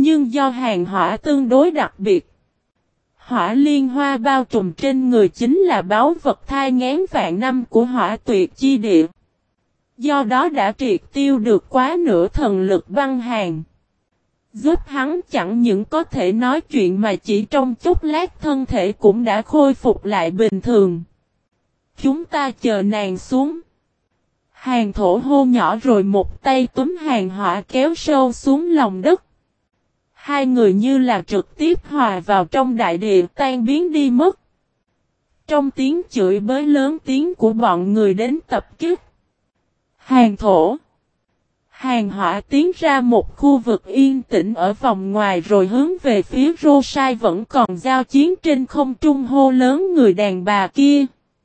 Nhưng do hàng hỏa tương đối đặc biệt, hỏa liên hoa bao trùm trên người chính là báu vật thai nghén vạn năm của hỏa tuyệt chi địa. Do đó đã triệt tiêu được quá nửa thần lực băng hàn, giúp hắn chẳng những có thể nói chuyện mà chỉ trong chốc lát thân thể cũng đã khôi phục lại bình thường. Chúng ta chờ nàng xuống. Hàng thổ hô nhỏ rồi một tay túm hàng hỏa kéo sâu xuống lòng đất. Hai người như là trực tiếp hòa vào trong đại địa tan biến đi mất. Trong tiếng chửi bới lớn tiếng của bọn người đến tập kích, hàng thổ, hàng hỏa tiến ra một khu vực yên tĩnh ở vòng ngoài rồi hướng về phía Rô-sai vẫn còn giao chiến trên không trung hô lớn người đàn bà kia.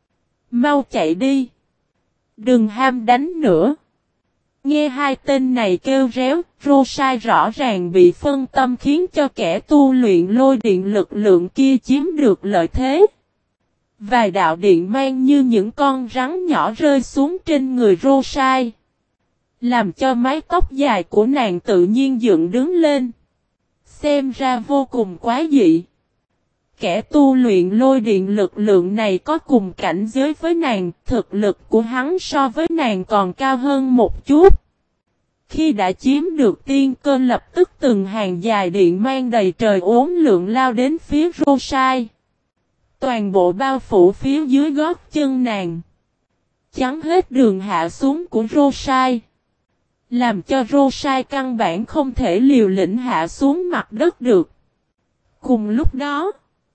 Mau chạy đi. Đừng ham đánh nữa. Nghe hai tên này kêu réo, Rô-sai rõ ràng bị phân tâm khiến cho kẻ tu luyện lôi điện lực lượng kia chiếm được lợi thế. Vài đạo điện mang như những con rắn nhỏ rơi xuống trên người Rô-sai, làm cho mái tóc dài của nàng tự nhiên dựng đứng lên. Xem ra vô cùng quá dị. Kẻ tu luyện lôi điện lực lượng này có cùng cảnh giới với nàng, thực lực của hắn so với nàng còn cao hơn một chút. Khi đã chiếm được tiên cơ lập tức từng hàng dài điện mang đầy trời uốn lượn lao đến phía Rô-sai. Toàn bộ bao phủ phía dưới gót chân nàng, chắn hết đường hạ xuống của Rô-sai, làm cho Rô-sai căn bản không thể liều lĩnh hạ xuống mặt đất được. Cùng lúc đó,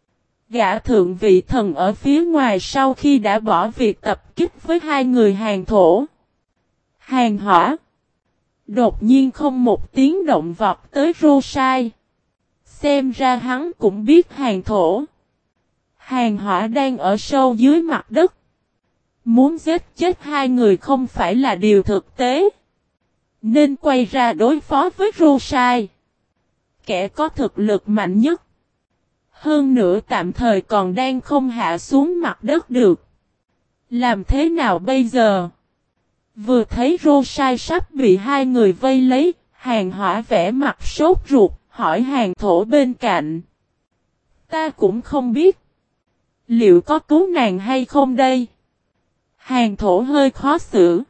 gã thượng vị thần ở phía ngoài sau khi đã bỏ việc tập kích với hai người hàng thổ, hàng hỏa, đột nhiên không một tiếng động vọt tới Rô-sai. Xem ra hắn cũng biết hàng thổ, hàng hỏa đang ở sâu dưới mặt đất. Muốn giết chết hai người không phải là điều thực tế, nên quay ra đối phó với Rô-sai, kẻ có thực lực mạnh nhất. Hơn nữa tạm thời còn đang không hạ xuống mặt đất được. Làm thế nào bây giờ? Vừa thấy Rô-sai sắp bị hai người vây lấy, hàng hỏa vẽ mặt sốt ruột, hỏi hàng thổ bên cạnh. Ta cũng không biết. Liệu có cứu nàng hay không đây? Hàng thổ hơi khó xử.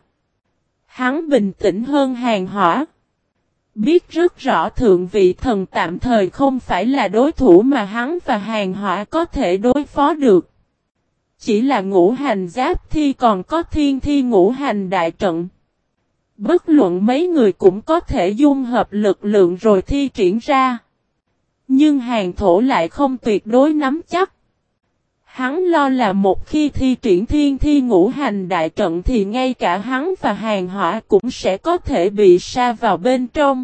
Hắn bình tĩnh hơn hàng hỏa. Biết rất rõ thượng vị thần tạm thời không phải là đối thủ mà hắn và hàng hỏa có thể đối phó được. Chỉ là ngũ hành giáp thi còn có thiên thi ngũ hành đại trận. Bất luận mấy người cũng có thể dung hợp lực lượng rồi thi triển ra. Nhưng hàng thổ lại không tuyệt đối nắm chắc. Hắn lo là một khi thi triển thiên thi ngũ hành đại trận thì ngay cả hắn và hàng hỏa cũng sẽ có thể bị sa vào bên trong.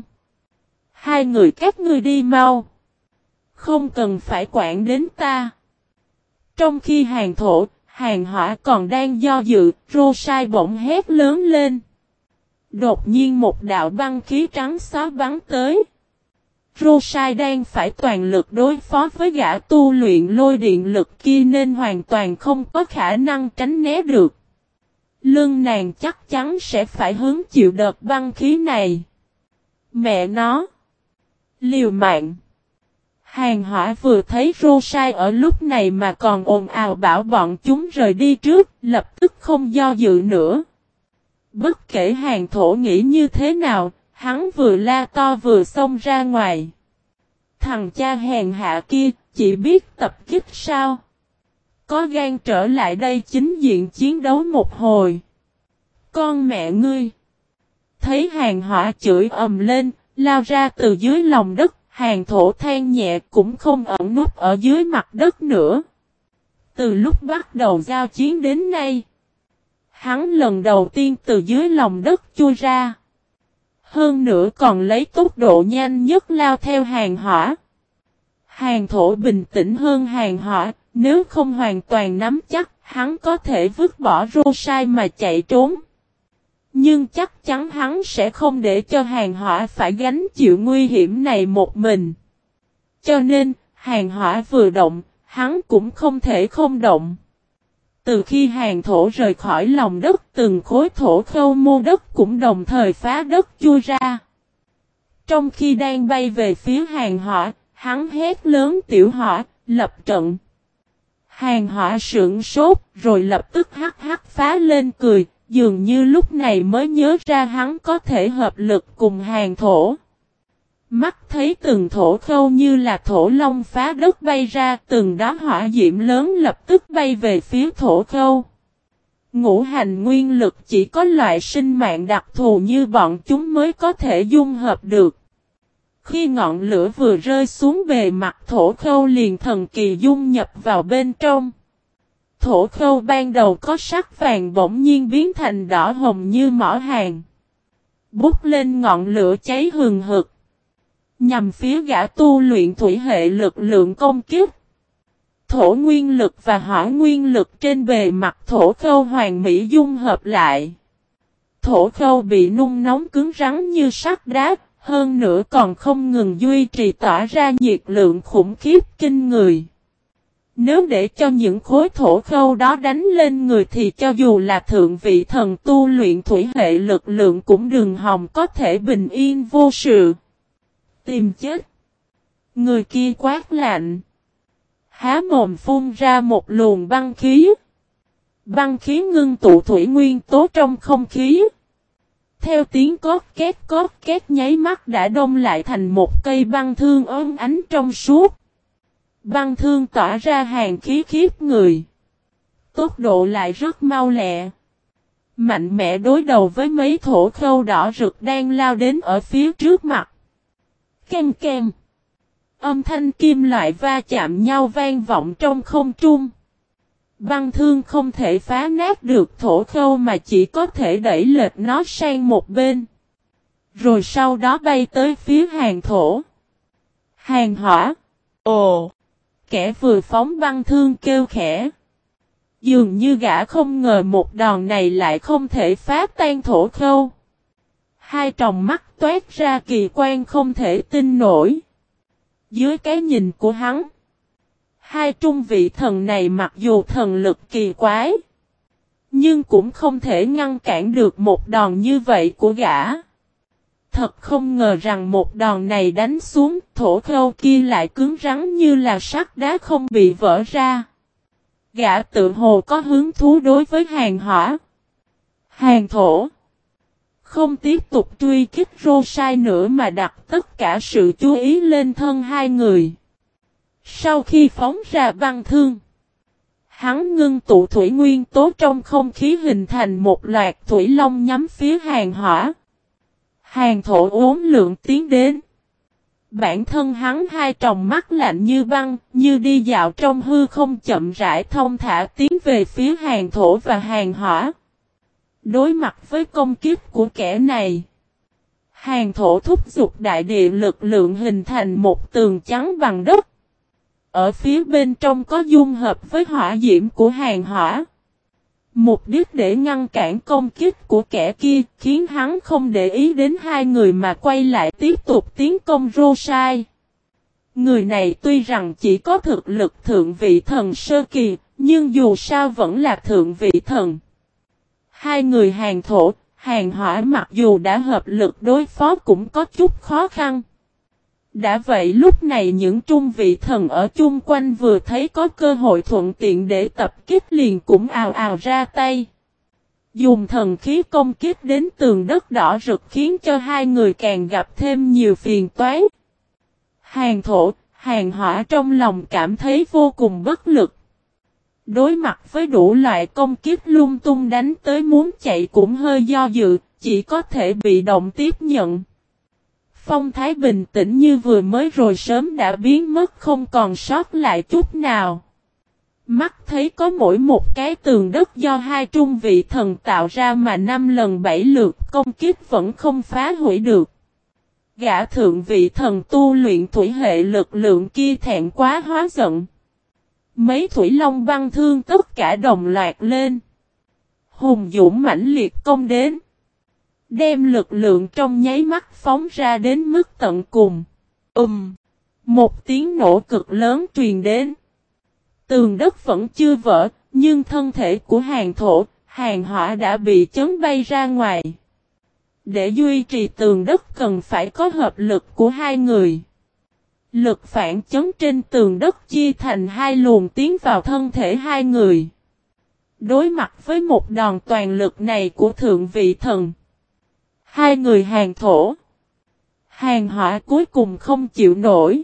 Hai người các ngươi đi mau. Không cần phải quản đến ta. Trong khi hàng thổ, hàng hỏa còn đang do dự, Rô-sai bỗng hét lớn lên. Đột nhiên một đạo băng khí trắng xóa bắn tới. Rô-sai đang phải toàn lực đối phó với gã tu luyện lôi điện lực kia nên hoàn toàn không có khả năng tránh né được. Lưng nàng chắc chắn sẽ phải hứng chịu đợt băng khí này. Mẹ nó! Liều mạng! Hàng hỏa vừa thấy Rô-sai ở lúc này mà còn ồn ào bảo bọn chúng rời đi trước, lập tức không do dự nữa. Bất kể hàng thổ nghĩ như thế nào, hắn vừa la to vừa xông ra ngoài. Thằng cha hèn hạ kia, chỉ biết tập kích sao? Có gan trở lại đây chính diện chiến đấu một hồi. Con mẹ ngươi! Thấy hàng hỏa chửi ầm lên, lao ra từ dưới lòng đất, hàng thổ than nhẹ cũng không ẩn núp ở dưới mặt đất nữa. Từ lúc bắt đầu giao chiến đến nay, hắn lần đầu tiên từ dưới lòng đất chui ra. Hơn nữa còn lấy tốc độ nhanh nhất lao theo hàng hỏa. Hàng thổ bình tĩnh hơn hàng hỏa, nếu không hoàn toàn nắm chắc, hắn có thể vứt bỏ Rô-sai mà chạy trốn. Nhưng chắc chắn hắn sẽ không để cho hàng hỏa phải gánh chịu nguy hiểm này một mình. Cho nên, hàng hỏa vừa động, hắn cũng không thể không động. Từ khi hàng thổ rời khỏi lòng đất, từng khối thổ khâu mô đất cũng đồng thời phá đất chui ra. Trong khi đang bay về phía Hàng Hỏa, hắn hét lớn tiểu hỏa, lập trận. Hàng Hỏa sững sốt, rồi lập tức hắc hắc phá lên cười, dường như lúc này mới nhớ ra hắn có thể hợp lực cùng Hàng Thổ. Mắt thấy từng thổ khâu như là thổ long phá đất bay ra, từng đóa hỏa diễm lớn lập tức bay về phía thổ khâu. Ngũ hành nguyên lực chỉ có loại sinh mạng đặc thù như bọn chúng mới có thể dung hợp được. Khi ngọn lửa vừa rơi xuống bề mặt thổ khâu liền thần kỳ dung nhập vào bên trong. Thổ khâu ban đầu có sắc vàng bỗng nhiên biến thành đỏ hồng như mỏ hàng. Bút lên ngọn lửa cháy hừng hực. Nhằm phía gã tu luyện thủy hệ lực lượng công kiếp. Thổ nguyên lực và hỏa nguyên lực trên bề mặt thổ khâu hoàn mỹ dung hợp lại. Thổ khâu bị nung nóng cứng rắn như sắt đá, hơn nữa còn không ngừng duy trì tỏa ra nhiệt lượng khủng khiếp kinh người. Nếu để cho những khối thổ khâu đó đánh lên người thì cho dù là thượng vị thần tu luyện thủy hệ lực lượng cũng đừng hòng có thể bình yên vô sự. Tìm chết. Người kia quát lạnh. Há mồm phun ra một luồng băng khí. Băng khí ngưng tụ thủy nguyên tố trong không khí. Theo tiếng cót két nháy mắt đã đông lại thành một cây băng thương óng ánh trong suốt. Băng thương tỏa ra hàng khí khiếp người. Tốc độ lại rất mau lẹ. Mạnh mẽ đối đầu với mấy thổ khâu đỏ rực đang lao đến ở phía trước mặt. Ken ken. Âm thanh kim loại va chạm nhau vang vọng trong không trung. Băng thương không thể phá nát được thổ khâu mà chỉ có thể đẩy lệch nó sang một bên. Rồi sau đó bay tới phía Hàng Thổ. Hàng Hỏa. Ồ! Kẻ vừa phóng băng thương kêu khẽ. Dường như gã không ngờ một đòn này lại không thể phá tan thổ khâu. Hai tròng mắt toát ra kỳ quan không thể tin nổi. Dưới cái nhìn của hắn, hai trung vị thần này mặc dù thần lực kỳ quái, nhưng cũng không thể ngăn cản được một đòn như vậy của gã. Thật không ngờ rằng một đòn này đánh xuống, thổ khâu kia lại cứng rắn như là sắt đá không bị vỡ ra. Gã tự hồ có hứng thú đối với Hàng Hỏa. Hàng Thổ không tiếp tục truy kích Rosai nữa mà đặt tất cả sự chú ý lên thân hai người. Sau khi phóng ra băng thương, hắn ngưng tụ thủy nguyên tố trong không khí hình thành một loạt thủy long nhắm phía Hàng Hỏa. Hàng Thổ uốn lượn tiến đến. Bản thân hắn hai tròng mắt lạnh như băng, như đi dạo trong hư không chậm rãi thông thả tiến về phía Hàng Thổ và Hàng Hỏa. Đối mặt với công kích của kẻ này, Hàng Thổ thúc giục đại địa lực lượng hình thành một tường trắng bằng đất. Ở phía bên trong có dung hợp với hỏa diễm của Hàng Hỏa. Mục đích để ngăn cản công kích của kẻ kia khiến hắn không để ý đến hai người mà quay lại tiếp tục tiến công Rosai. Người này tuy rằng chỉ có thực lực thượng vị thần sơ kỳ, nhưng dù sao vẫn là thượng vị thần. Hai người Hàng Thổ, Hàng Hỏa mặc dù đã hợp lực đối phó cũng có chút khó khăn. Đã vậy lúc này những trung vị thần ở chung quanh vừa thấy có cơ hội thuận tiện để tập kích liền cũng ào ào ra tay. Dùng thần khí công kích đến tường đất đỏ rực khiến cho hai người càng gặp thêm nhiều phiền toái. Hàng Thổ, Hàng Hỏa trong lòng cảm thấy vô cùng bất lực. Đối mặt với đủ loại công kích lung tung đánh tới muốn chạy cũng hơi do dự, chỉ có thể bị động tiếp nhận. Phong thái bình tĩnh như vừa mới rồi sớm đã biến mất không còn sót lại chút nào. Mắt thấy có mỗi một cái tường đất do hai trung vị thần tạo ra mà 5 lần 7 lượt công kích vẫn không phá hủy được. Gã thượng vị thần tu luyện thủy hệ lực lượng kia thẹn quá hóa giận. Mấy thủy long băng thương tất cả đồng loạt lên. Hùng dũng mãnh liệt công đến. Đem lực lượng trong nháy mắt phóng ra đến mức tận cùng. Một tiếng nổ cực lớn truyền đến. Tường đất vẫn chưa vỡ, nhưng thân thể của Hàng Thổ, Hàng Hỏa đã bị chấn bay ra ngoài. Để duy trì tường đất cần phải có hợp lực của hai người. Lực phản chấn trên tường đất chia thành hai luồng tiến vào thân thể hai người. Đối mặt với một đòn toàn lực này của thượng vị thần, hai người hàng thổ, hàng hỏa cuối cùng không chịu nổi.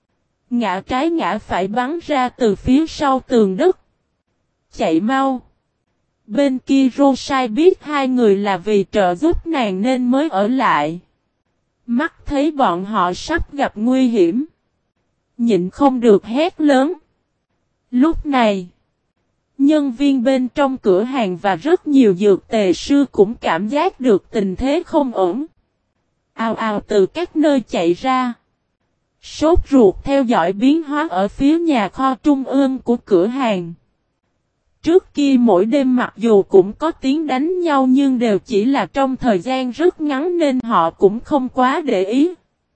Ngã trái ngã phải bắn ra từ phía sau tường đất. Chạy mau. Bên kia Rosai biết hai người là vì trợ giúp nàng nên mới ở lại. Mắt thấy bọn họ sắp gặp nguy hiểm, nhịn không được hét lớn. Lúc này, nhân viên bên trong cửa hàng và rất nhiều dược tề sư cũng cảm giác được tình thế không ổn. Ào ào từ các nơi chạy ra. Sốt ruột theo dõi biến hóa ở phía nhà kho trung ương của cửa hàng. Trước kia mỗi đêm mặc dù cũng có tiếng đánh nhau nhưng đều chỉ là trong thời gian rất ngắn nên họ cũng không quá để ý.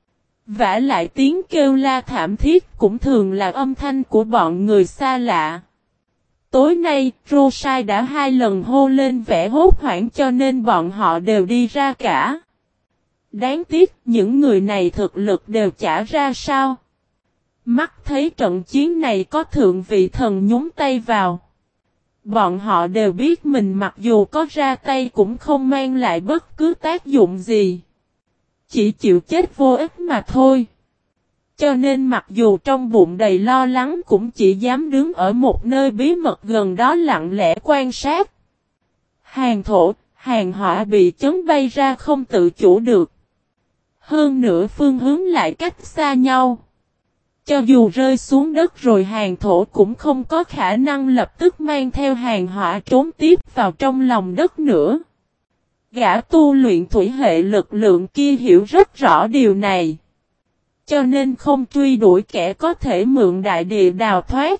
Vả lại tiếng kêu la thảm thiết cũng thường là âm thanh của bọn người xa lạ. Tối nay, Rosai đã 2 lần hô lên vẻ hốt hoảng cho nên bọn họ đều đi ra cả. Đáng tiếc, những người này thực lực đều chả ra sao. Mắt thấy trận chiến này có thượng vị thần nhúng tay vào. Bọn họ đều biết mình mặc dù có ra tay cũng không mang lại bất cứ tác dụng gì. Chỉ chịu chết vô ích mà thôi. Cho nên mặc dù trong bụng đầy lo lắng cũng chỉ dám đứng ở một nơi bí mật gần đó lặng lẽ quan sát. Hàng thổ, hàng hỏa bị chấn bay ra không tự chủ được. Hơn nữa phương hướng lại cách xa nhau. Cho dù rơi xuống đất rồi hàng thổ cũng không có khả năng lập tức mang theo hàng hỏa trốn tiếp vào trong lòng đất nữa. Gã tu luyện thủy hệ lực lượng kia hiểu rất rõ điều này. Cho nên không truy đuổi kẻ có thể mượn đại địa đào thoát.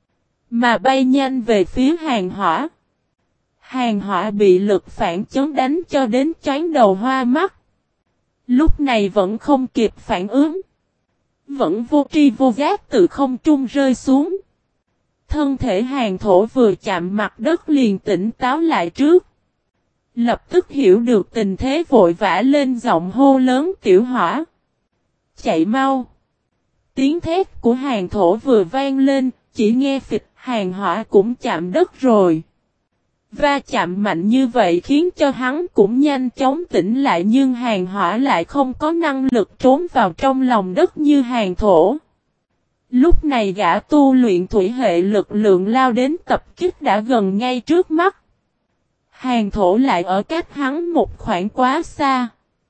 Mà bay nhanh về phía hàng hỏa. Hàng hỏa bị lực phản chấn đánh cho đến choáng đầu hoa mắt. Lúc này vẫn không kịp phản ứng. Vẫn vô tri vô giác từ không trung rơi xuống. Thân thể hàng thổ vừa chạm mặt đất liền tỉnh táo lại trước. Lập tức hiểu được tình thế vội vã lên giọng hô lớn tiểu hỏa. Chạy mau. Tiếng thét của hàng thổ vừa vang lên, chỉ nghe phịch hàng hỏa cũng chạm đất rồi. Va chạm mạnh như vậy khiến cho hắn cũng nhanh chóng tỉnh lại nhưng hàng hỏa lại không có năng lực trốn vào trong lòng đất như hàng thổ. Lúc này gã tu luyện thủy hệ lực lượng lao đến tập kích đã gần ngay trước mắt. Hàng thổ lại ở cách hắn một khoảng quá xa.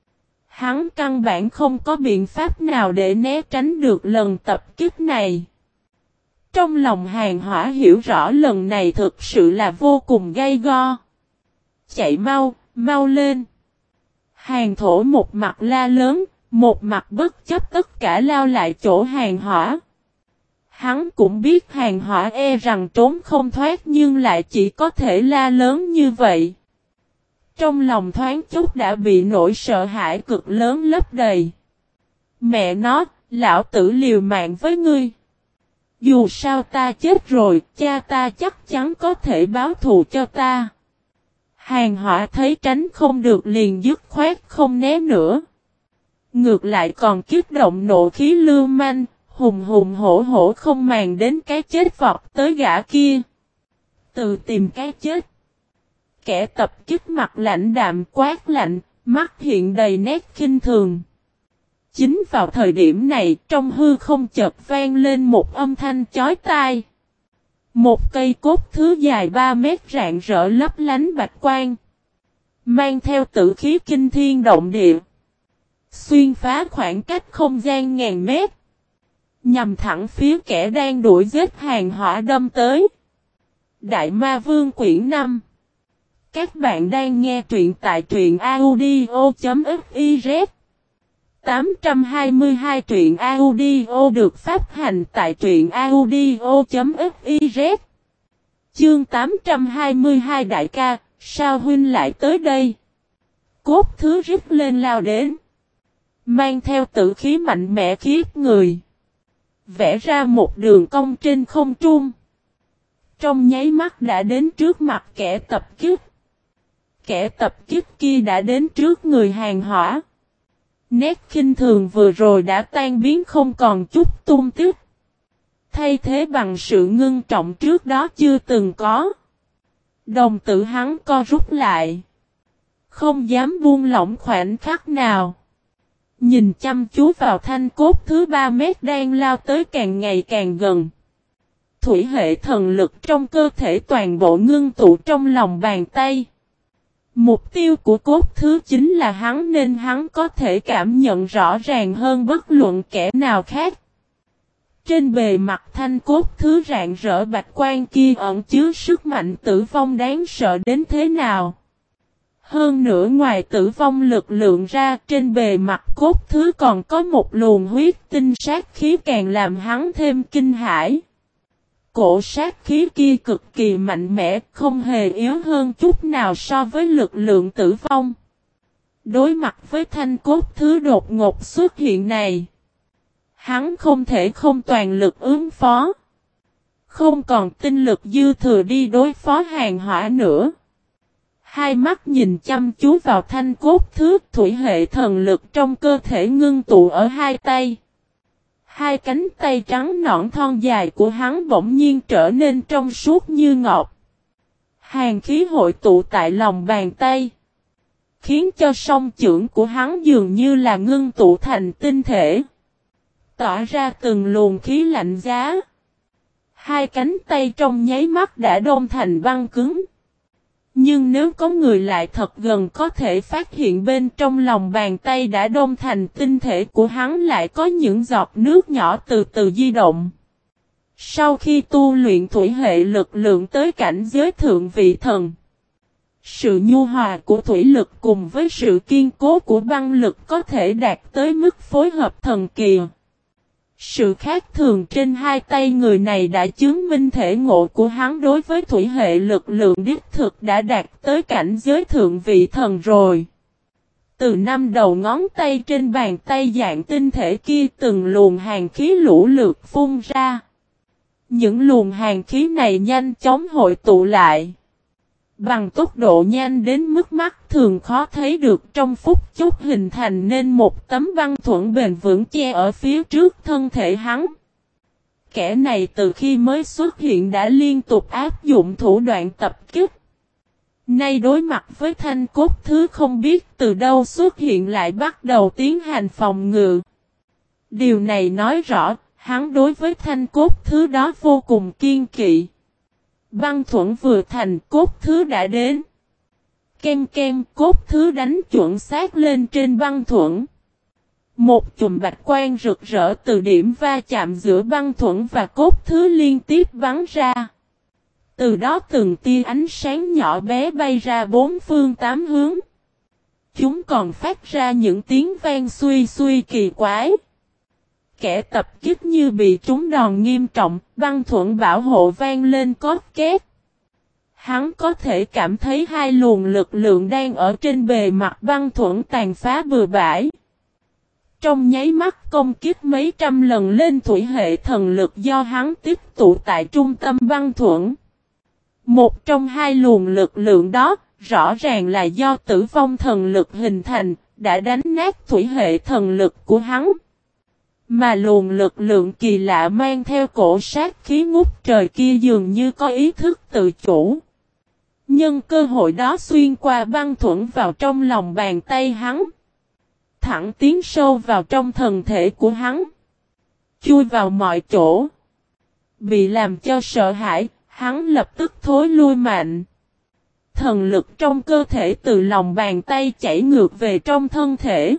Hắn căn bản không có biện pháp nào để né tránh được lần tập kích này. Trong lòng hàng hỏa hiểu rõ lần này thực sự là vô cùng gay go. Chạy mau, mau lên. Hàng thổ một mặt la lớn, một mặt bất chấp tất cả lao lại chỗ hàng hỏa. Hắn cũng biết hàng hỏa e rằng trốn không thoát nhưng lại chỉ có thể la lớn như vậy. Trong lòng thoáng chút đã bị nỗi sợ hãi cực lớn lấp đầy. Mẹ nó, lão tử liều mạng với ngươi. Dù sao ta chết rồi, cha ta chắc chắn có thể báo thù cho ta. Hàng hỏa thấy tránh không được liền dứt khoát không né nữa. Ngược lại còn kích động nộ khí lưu manh, hùng hùng hổ hổ không màng đến cái chết vọt tới gã kia. Tự tìm cái chết. Kẻ tập kích mặt lạnh đạm quát lạnh, mắt hiện đầy nét khinh thường. Chính vào thời điểm này, trong hư không chợt vang lên một âm thanh chói tai. Một cây cốt thứ dài 3 mét rạng rỡ lấp lánh bạch quang. Mang theo tử khí kinh thiên động địa. Xuyên phá khoảng cách không gian ngàn mét. Nhằm thẳng phía kẻ đang đuổi giết hàng hỏa đâm tới. Đại Ma Vương quyển 5. Các bạn đang nghe truyện tại truyện audio.fiz 822 truyện audio được phát hành tại truyện audio.fiz. Chương 822 đại ca, sao huynh lại tới đây? Cốt thứ rít lên lao đến. Mang theo tử khí mạnh mẽ khiếp người. Vẽ ra một đường cong trên không trung. Trong nháy mắt đã đến trước mặt kẻ tập kích. Kẻ tập kích kia đã đến trước người Hàng Hỏa. Nét khinh thường vừa rồi đã tan biến không còn chút tung tích. Thay thế bằng sự ngưng trọng trước đó chưa từng có. Đồng tử hắn co rút lại. Không dám buông lỏng khoảnh khắc nào. Nhìn chăm chú vào thanh cốt thứ 3 mét đang lao tới càng ngày càng gần. Thủy hệ thần lực trong cơ thể toàn bộ ngưng tụ trong lòng bàn tay. Mục tiêu của cốt thứ chính là hắn nên hắn có thể cảm nhận rõ ràng hơn bất luận kẻ nào khác. Trên bề mặt thanh cốt thứ rạng rỡ bạch quan kia ẩn chứa sức mạnh tử vong đáng sợ đến thế nào. Hơn nữa ngoài tử vong lực lượng ra trên bề mặt cốt thứ còn có một luồng huyết tinh sát khí càng làm hắn thêm kinh hãi. Cổ sát khí kia cực kỳ mạnh mẽ, không hề yếu hơn chút nào so với lực lượng tử vong. Đối mặt với thanh cốt thứ đột ngột xuất hiện này, hắn không thể không toàn lực ứng phó. Không còn tinh lực dư thừa đi đối phó Hàng Hỏa nữa. Hai mắt nhìn chăm chú vào thanh cốt thứ, thủy hệ thần lực trong cơ thể ngưng tụ ở hai tay. Hai cánh tay trắng nõn thon dài của hắn bỗng nhiên trở nên trong suốt như ngọc. Hàn khí hội tụ tại lòng bàn tay, khiến cho song chưởng của hắn dường như là ngưng tụ thành tinh thể, tỏa ra từng luồng khí lạnh giá. Hai cánh tay trong nháy mắt đã đông thành băng cứng. Nhưng nếu có người lại thật gần có thể phát hiện bên trong lòng bàn tay đã đông thành tinh thể của hắn lại có những giọt nước nhỏ từ từ di động. Sau khi tu luyện thủy hệ lực lượng tới cảnh giới thượng vị thần, sự nhu hòa của thủy lực cùng với sự kiên cố của băng lực có thể đạt tới mức phối hợp thần kỳ. Sự khác thường trên hai tay người này đã chứng minh thể ngộ của hắn đối với thủy hệ lực lượng đích thực đã đạt tới cảnh giới thượng vị thần rồi. Từ năm đầu ngón tay trên bàn tay dạng tinh thể kia từng luồng hàn khí lũ lượt phun ra. Những luồng hàn khí này nhanh chóng hội tụ lại. Bằng tốc độ nhanh đến mức mắt thường khó thấy được trong phút chốc hình thành nên một tấm băng thuẫn bền vững che ở phía trước thân thể hắn. Kẻ này từ khi mới xuất hiện đã liên tục áp dụng thủ đoạn tập kích. Nay đối mặt với thanh cốt thứ không biết từ đâu xuất hiện lại bắt đầu tiến hành phòng ngự. Điều này nói rõ, hắn đối với thanh cốt thứ đó vô cùng kiên kỵ. Băng thuẫn vừa thành cốt thứ đã đến. Ken ken cốt thứ đánh chuẩn xác lên trên băng thuẫn. Một chùm bạch quang rực rỡ từ điểm va chạm giữa băng thuẫn và cốt thứ liên tiếp bắn ra. Từ đó từng tia ánh sáng nhỏ bé bay ra bốn phương tám hướng. Chúng còn phát ra những tiếng vang xuy xuy kỳ quái. Kẻ tập kích như bị trúng đòn nghiêm trọng, băng thuẫn bảo hộ vang lên cót két. Hắn có thể cảm thấy hai luồng lực lượng đang ở trên bề mặt băng thuẫn tàn phá bừa bãi. Trong nháy mắt công kích mấy trăm lần lên thủy hệ thần lực do hắn tiếp tụ tại trung tâm băng thuẫn. Một trong hai luồng lực lượng đó, rõ ràng là do tử vong thần lực hình thành, đã đánh nát thủy hệ thần lực của hắn. Mà luồng lực lượng kỳ lạ mang theo cổ sát khí ngút trời kia dường như có ý thức tự chủ. Nhân cơ hội đó xuyên qua băng thuẫn vào trong lòng bàn tay hắn. Thẳng tiến sâu vào trong thân thể của hắn. Chui vào mọi chỗ. Bị làm cho sợ hãi, hắn lập tức thối lui mạnh. Thần lực trong cơ thể từ lòng bàn tay chảy ngược về trong thân thể.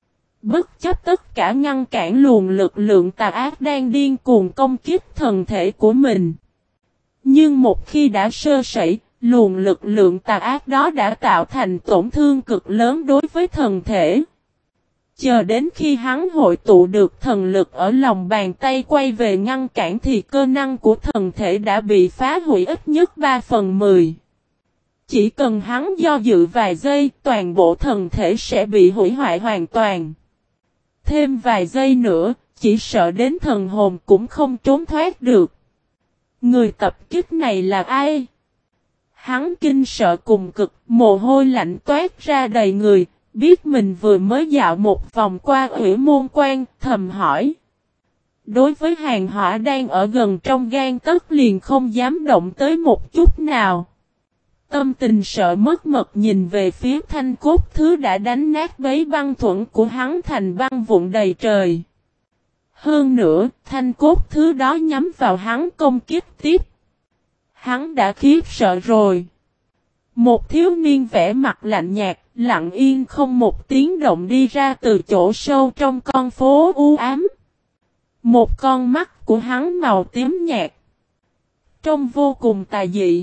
Bất chấp tất cả ngăn cản luồng lực lượng tà ác đang điên cuồng công kích thần thể của mình. Nhưng một khi đã sơ sẩy, luồng lực lượng tà ác đó đã tạo thành tổn thương cực lớn đối với thần thể. Chờ đến khi hắn hội tụ được thần lực ở lòng bàn tay quay về ngăn cản thì cơ năng của thần thể đã bị phá hủy ít nhất 3/10. Chỉ cần hắn do dự vài giây, toàn bộ thần thể sẽ bị hủy hoại hoàn toàn. Thêm vài giây nữa, chỉ sợ đến thần hồn cũng không trốn thoát được. Người tập kích này là ai? Hắn kinh sợ cùng cực, mồ hôi lạnh toát ra đầy người, biết mình vừa mới dạo một vòng qua Ủy Môn Quan, thầm hỏi. Đối với hàng hỏa đang ở gần trong gang tấc liền không dám động tới một chút nào. Tâm tình sợ mất mật nhìn về phía thanh cốt thứ đã đánh nát bấy băng thuẫn của hắn thành băng vụn đầy trời. Hơn nữa, thanh cốt thứ đó nhắm vào hắn công kích tiếp. Hắn đã khiếp sợ rồi. Một thiếu niên vẻ mặt lạnh nhạt, lặng yên không một tiếng động đi ra từ chỗ sâu trong con phố u ám. Một con mắt của hắn màu tím nhạt. Trông vô cùng tà dị.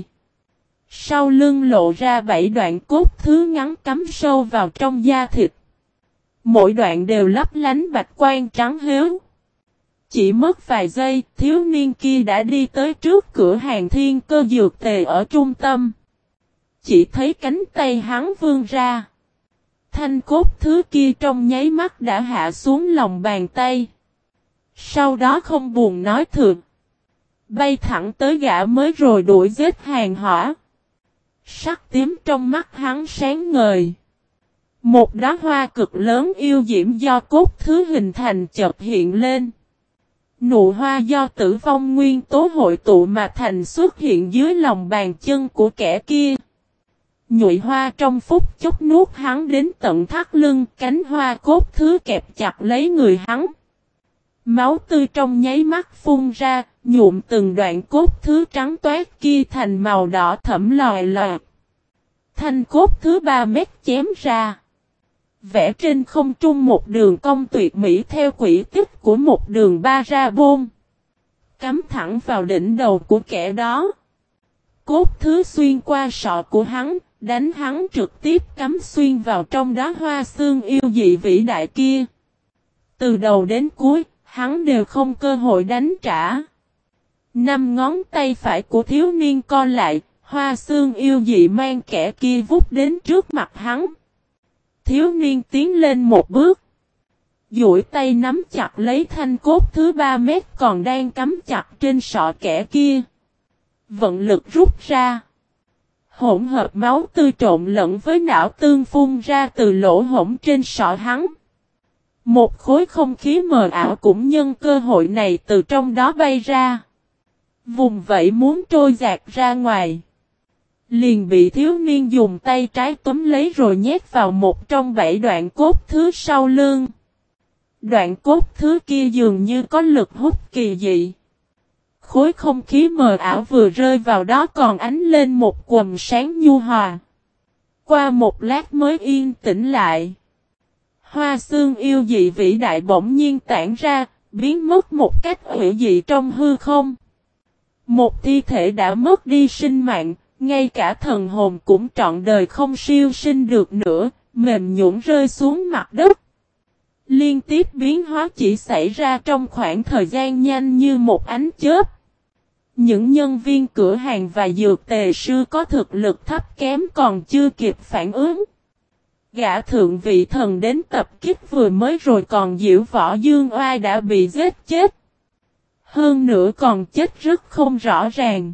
Sau lưng lộ ra 7 đoạn cốt thứ ngắn cắm sâu vào trong da thịt. Mỗi đoạn đều lấp lánh bạch quang trắng hiếu. Chỉ mất vài giây, thiếu niên kia đã đi tới trước cửa hàng Thiên Cơ Dược Tề ở trung tâm. Chỉ thấy cánh tay hắn vươn ra. Thanh cốt thứ kia trong nháy mắt đã hạ xuống lòng bàn tay. Sau đó không buồn nói thường. Bay thẳng tới gã mới rồi đuổi giết hàng hỏa. Sắc tím trong mắt hắn sáng ngời. Một đóa hoa cực lớn yêu diễm do cốt thứ hình thành chợt hiện lên. Nụ hoa do tử vong nguyên tố hội tụ mà thành xuất hiện dưới lòng bàn chân của kẻ kia. Nhụy hoa trong phút chốc nuốt hắn đến tận thắt lưng, cánh hoa cốt thứ kẹp chặt lấy người hắn. Máu tươi trong nháy mắt phun ra, nhuộm từng đoạn cốt thứ trắng toát kia thành màu đỏ thẫm lòi lòi. Thanh cốt thứ 3 mét chém ra. Vẽ trên không trung một đường cong tuyệt mỹ theo quỹ tích của một đường ba ra bôn. Cắm thẳng vào đỉnh đầu của kẻ đó. Cốt thứ xuyên qua sọ của hắn, đánh hắn trực tiếp cắm xuyên vào trong đóa hoa xương yêu dị vĩ đại kia. Từ đầu đến cuối, hắn đều không cơ hội đánh trả. 5 ngón tay phải của thiếu niên co lại, hoa xương yêu dị mang kẻ kia vút đến trước mặt hắn. Thiếu niên tiến lên một bước. Duỗi tay nắm chặt lấy thanh cốt thứ 3 mét còn đang cắm chặt trên sọ kẻ kia. Vận lực rút ra. Hỗn hợp máu tươi trộn lẫn với não tương phun ra từ lỗ hổng trên sọ hắn. Một khối không khí mờ ảo cũng nhân cơ hội này từ trong đó bay ra. Vùng vẫy muốn trôi dạt ra ngoài. Liền bị thiếu niên dùng tay trái túm lấy rồi nhét vào một trong 7 đoạn cốt thứ sau lưng. Đoạn cốt thứ kia dường như có lực hút kỳ dị. Khối không khí mờ ảo vừa rơi vào đó còn ánh lên một quầng sáng nhu hòa. Qua một lát mới yên tĩnh lại. Hoa xương yêu dị vĩ đại bỗng nhiên tản ra, biến mất một cách hủy dị trong hư không. Một thi thể đã mất đi sinh mạng, ngay cả thần hồn cũng trọn đời không siêu sinh được nữa, mềm nhũn rơi xuống mặt đất. Liên tiếp biến hóa chỉ xảy ra trong khoảng thời gian nhanh như một ánh chớp. Những nhân viên cửa hàng và dược tề sư có thực lực thấp kém còn chưa kịp phản ứng. Gã thượng vị thần đến tập kích vừa mới rồi còn Diễu Võ Dương Oai đã bị giết chết. Hơn nữa còn chết rất không rõ ràng.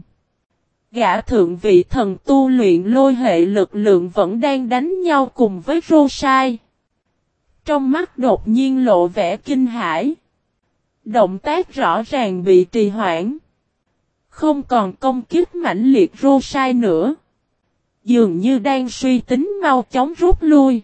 Gã thượng vị thần tu luyện lôi hệ lực lượng vẫn đang đánh nhau cùng với Rosai. Trong mắt đột nhiên lộ vẻ kinh hãi. Động tác rõ ràng bị trì hoãn. Không còn công kích mãnh liệt Rosai nữa. Dường như đang suy tính mau chóng rút lui.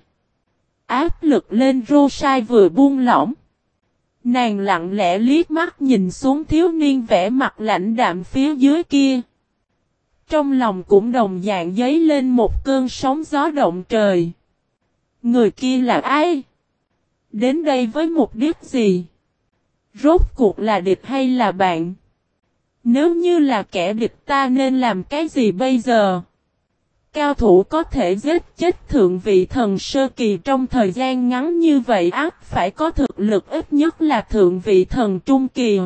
Áp lực lên Rosai vừa buông lỏng. Nàng lặng lẽ liếc mắt nhìn xuống thiếu niên vẻ mặt lạnh đạm phía dưới kia. Trong lòng cũng đồng dạng dấy lên một cơn sóng gió động trời. Người kia là ai? Đến đây với mục đích gì? Rốt cuộc là địch hay là bạn? Nếu như là kẻ địch ta nên làm cái gì bây giờ? Cao thủ có thể giết chết thượng vị thần sơ kỳ trong thời gian ngắn như vậy ắt phải có thực lực ít nhất là thượng vị thần trung kỳ.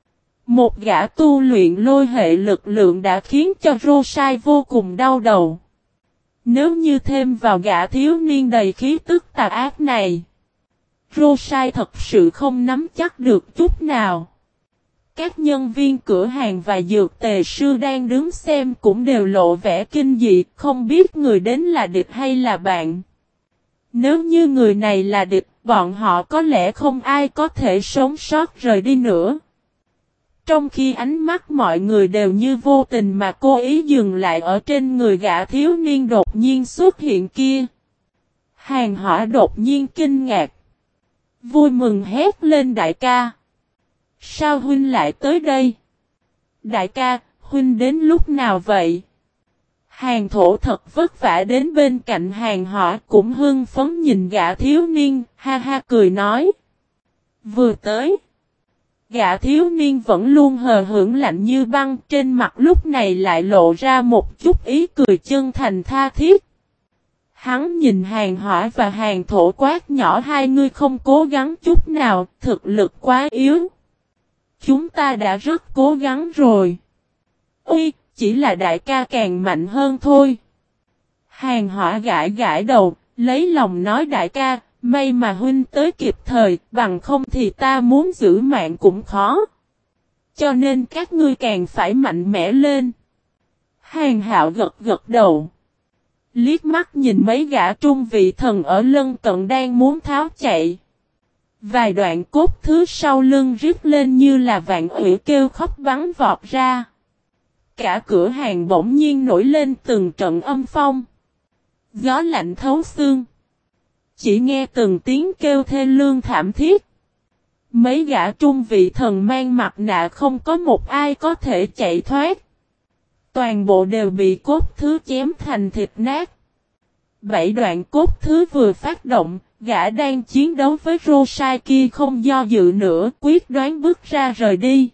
Một gã tu luyện lôi hệ lực lượng đã khiến cho Rosai vô cùng đau đầu. Nếu như thêm vào gã thiếu niên đầy khí tức tà ác này, Rosai thật sự không nắm chắc được chút nào. Các nhân viên cửa hàng và dược tề sư đang đứng xem cũng đều lộ vẻ kinh dị, không biết người đến là địch hay là bạn. Nếu như người này là địch, bọn họ có lẽ không ai có thể sống sót rời đi nữa. Trong khi ánh mắt mọi người đều như vô tình mà cố ý dừng lại ở trên người gã thiếu niên đột nhiên xuất hiện kia. Hàng Hỏa đột nhiên kinh ngạc. Vui mừng hét lên đại ca. Sao huynh lại tới đây? Đại ca, huynh đến lúc nào vậy? Hàng Thổ thật vất vả đến bên cạnh Hàng Hỏa cũng hưng phấn nhìn gã thiếu niên, ha ha cười nói. Vừa tới. Gã thiếu niên vẫn luôn hờ hững lạnh như băng, trên mặt lúc này lại lộ ra một chút ý cười chân thành tha thiết. Hắn nhìn Hàng Hỏa và Hàng Thổ quát nhỏ, hai ngươi không cố gắng chút nào, thực lực quá yếu. Chúng ta đã rất cố gắng rồi. Ui, chỉ là đại ca càng mạnh hơn thôi. Hàng Hỏa gãi gãi đầu, lấy lòng nói đại ca, may mà huynh tới kịp thời, bằng không thì ta muốn giữ mạng cũng khó. Cho nên các ngươi càng phải mạnh mẽ lên. Hàng Hạo gật gật đầu. Liếc mắt nhìn mấy gã trung vị thần ở lân cận đang muốn tháo chạy. Vài đoạn cốt thứ sau lưng rít lên như là vạn ủy kêu khóc bắn vọt ra. Cả cửa hàng bỗng nhiên nổi lên từng trận âm phong. Gió lạnh thấu xương. Chỉ nghe từng tiếng kêu thê lương thảm thiết. Mấy gã trung vị thần mang mặt nạ không có một ai có thể chạy thoát. Toàn bộ đều bị cốt thứ chém thành thịt nát. 7 đoạn cốt thứ vừa phát động, gã đang chiến đấu với Rosai kia không do dự nữa, quyết đoán bước ra rời đi.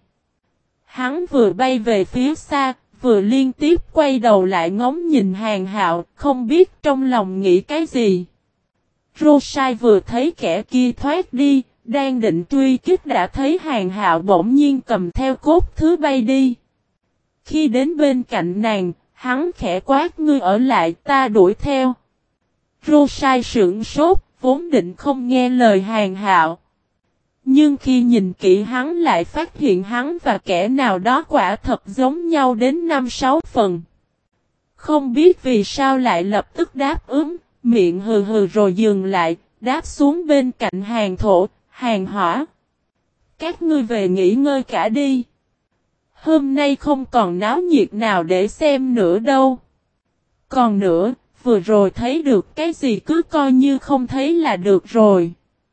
Hắn vừa bay về phía xa, vừa liên tiếp quay đầu lại ngóng nhìn Hàng Hạo, không biết trong lòng nghĩ cái gì. Rosai vừa thấy kẻ kia thoát đi, đang định truy kích đã thấy Hàng Hạo bỗng nhiên cầm theo cốt thứ bay đi. Khi đến bên cạnh nàng, hắn khẽ quát ngươi ở lại ta đuổi theo. Rosai sững sốt, vốn định không nghe lời Hàng Hạo. Nhưng khi nhìn kỹ hắn lại phát hiện hắn và kẻ nào đó quả thật giống nhau đến 5-6 phần. Không biết vì sao lại lập tức đáp ứng, miệng hừ hừ rồi dừng lại, đáp xuống bên cạnh Hàng Thổ, Hàng Hỏa. Các ngươi về nghỉ ngơi cả đi. Hôm nay không còn náo nhiệt nào để xem nữa đâu. Còn nữa, vừa rồi thấy được cái gì cứ coi như không thấy là được rồi.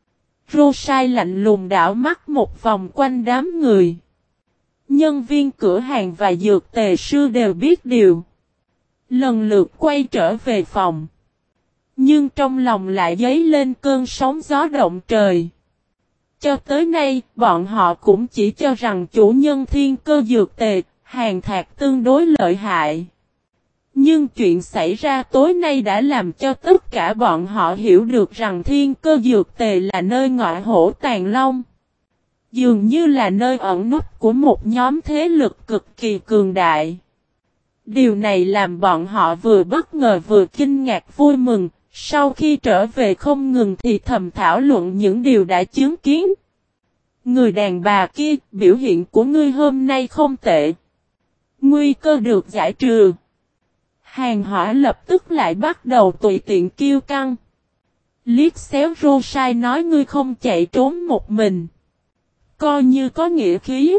Rosai lạnh lùng đảo mắt một vòng quanh đám người. Nhân viên cửa hàng và dược tề sư đều biết điều. Lần lượt quay trở về phòng. Nhưng trong lòng lại dấy lên cơn sóng gió động trời. Cho tới nay, bọn họ cũng chỉ cho rằng chủ nhân thiên cơ dược tề, Hàn Thạc tương đối lợi hại. Nhưng chuyện xảy ra tối nay đã làm cho tất cả bọn họ hiểu được rằng thiên cơ dược tề là nơi ngọa hổ tàng long. Dường như là nơi ẩn núp của một nhóm thế lực cực kỳ cường đại. Điều này làm bọn họ vừa bất ngờ vừa kinh ngạc vui mừng, sau khi trở về không ngừng thì thầm thảo luận những điều đã chứng kiến. Người đàn bà kia, biểu hiện của ngươi hôm nay không tệ. Nguy cơ được giải trừ. Hàng Hỏa lập tức lại bắt đầu tùy tiện kiêu căng. Liếc xéo Rosai nói ngươi không chạy trốn một mình. Coi như có nghĩa khí.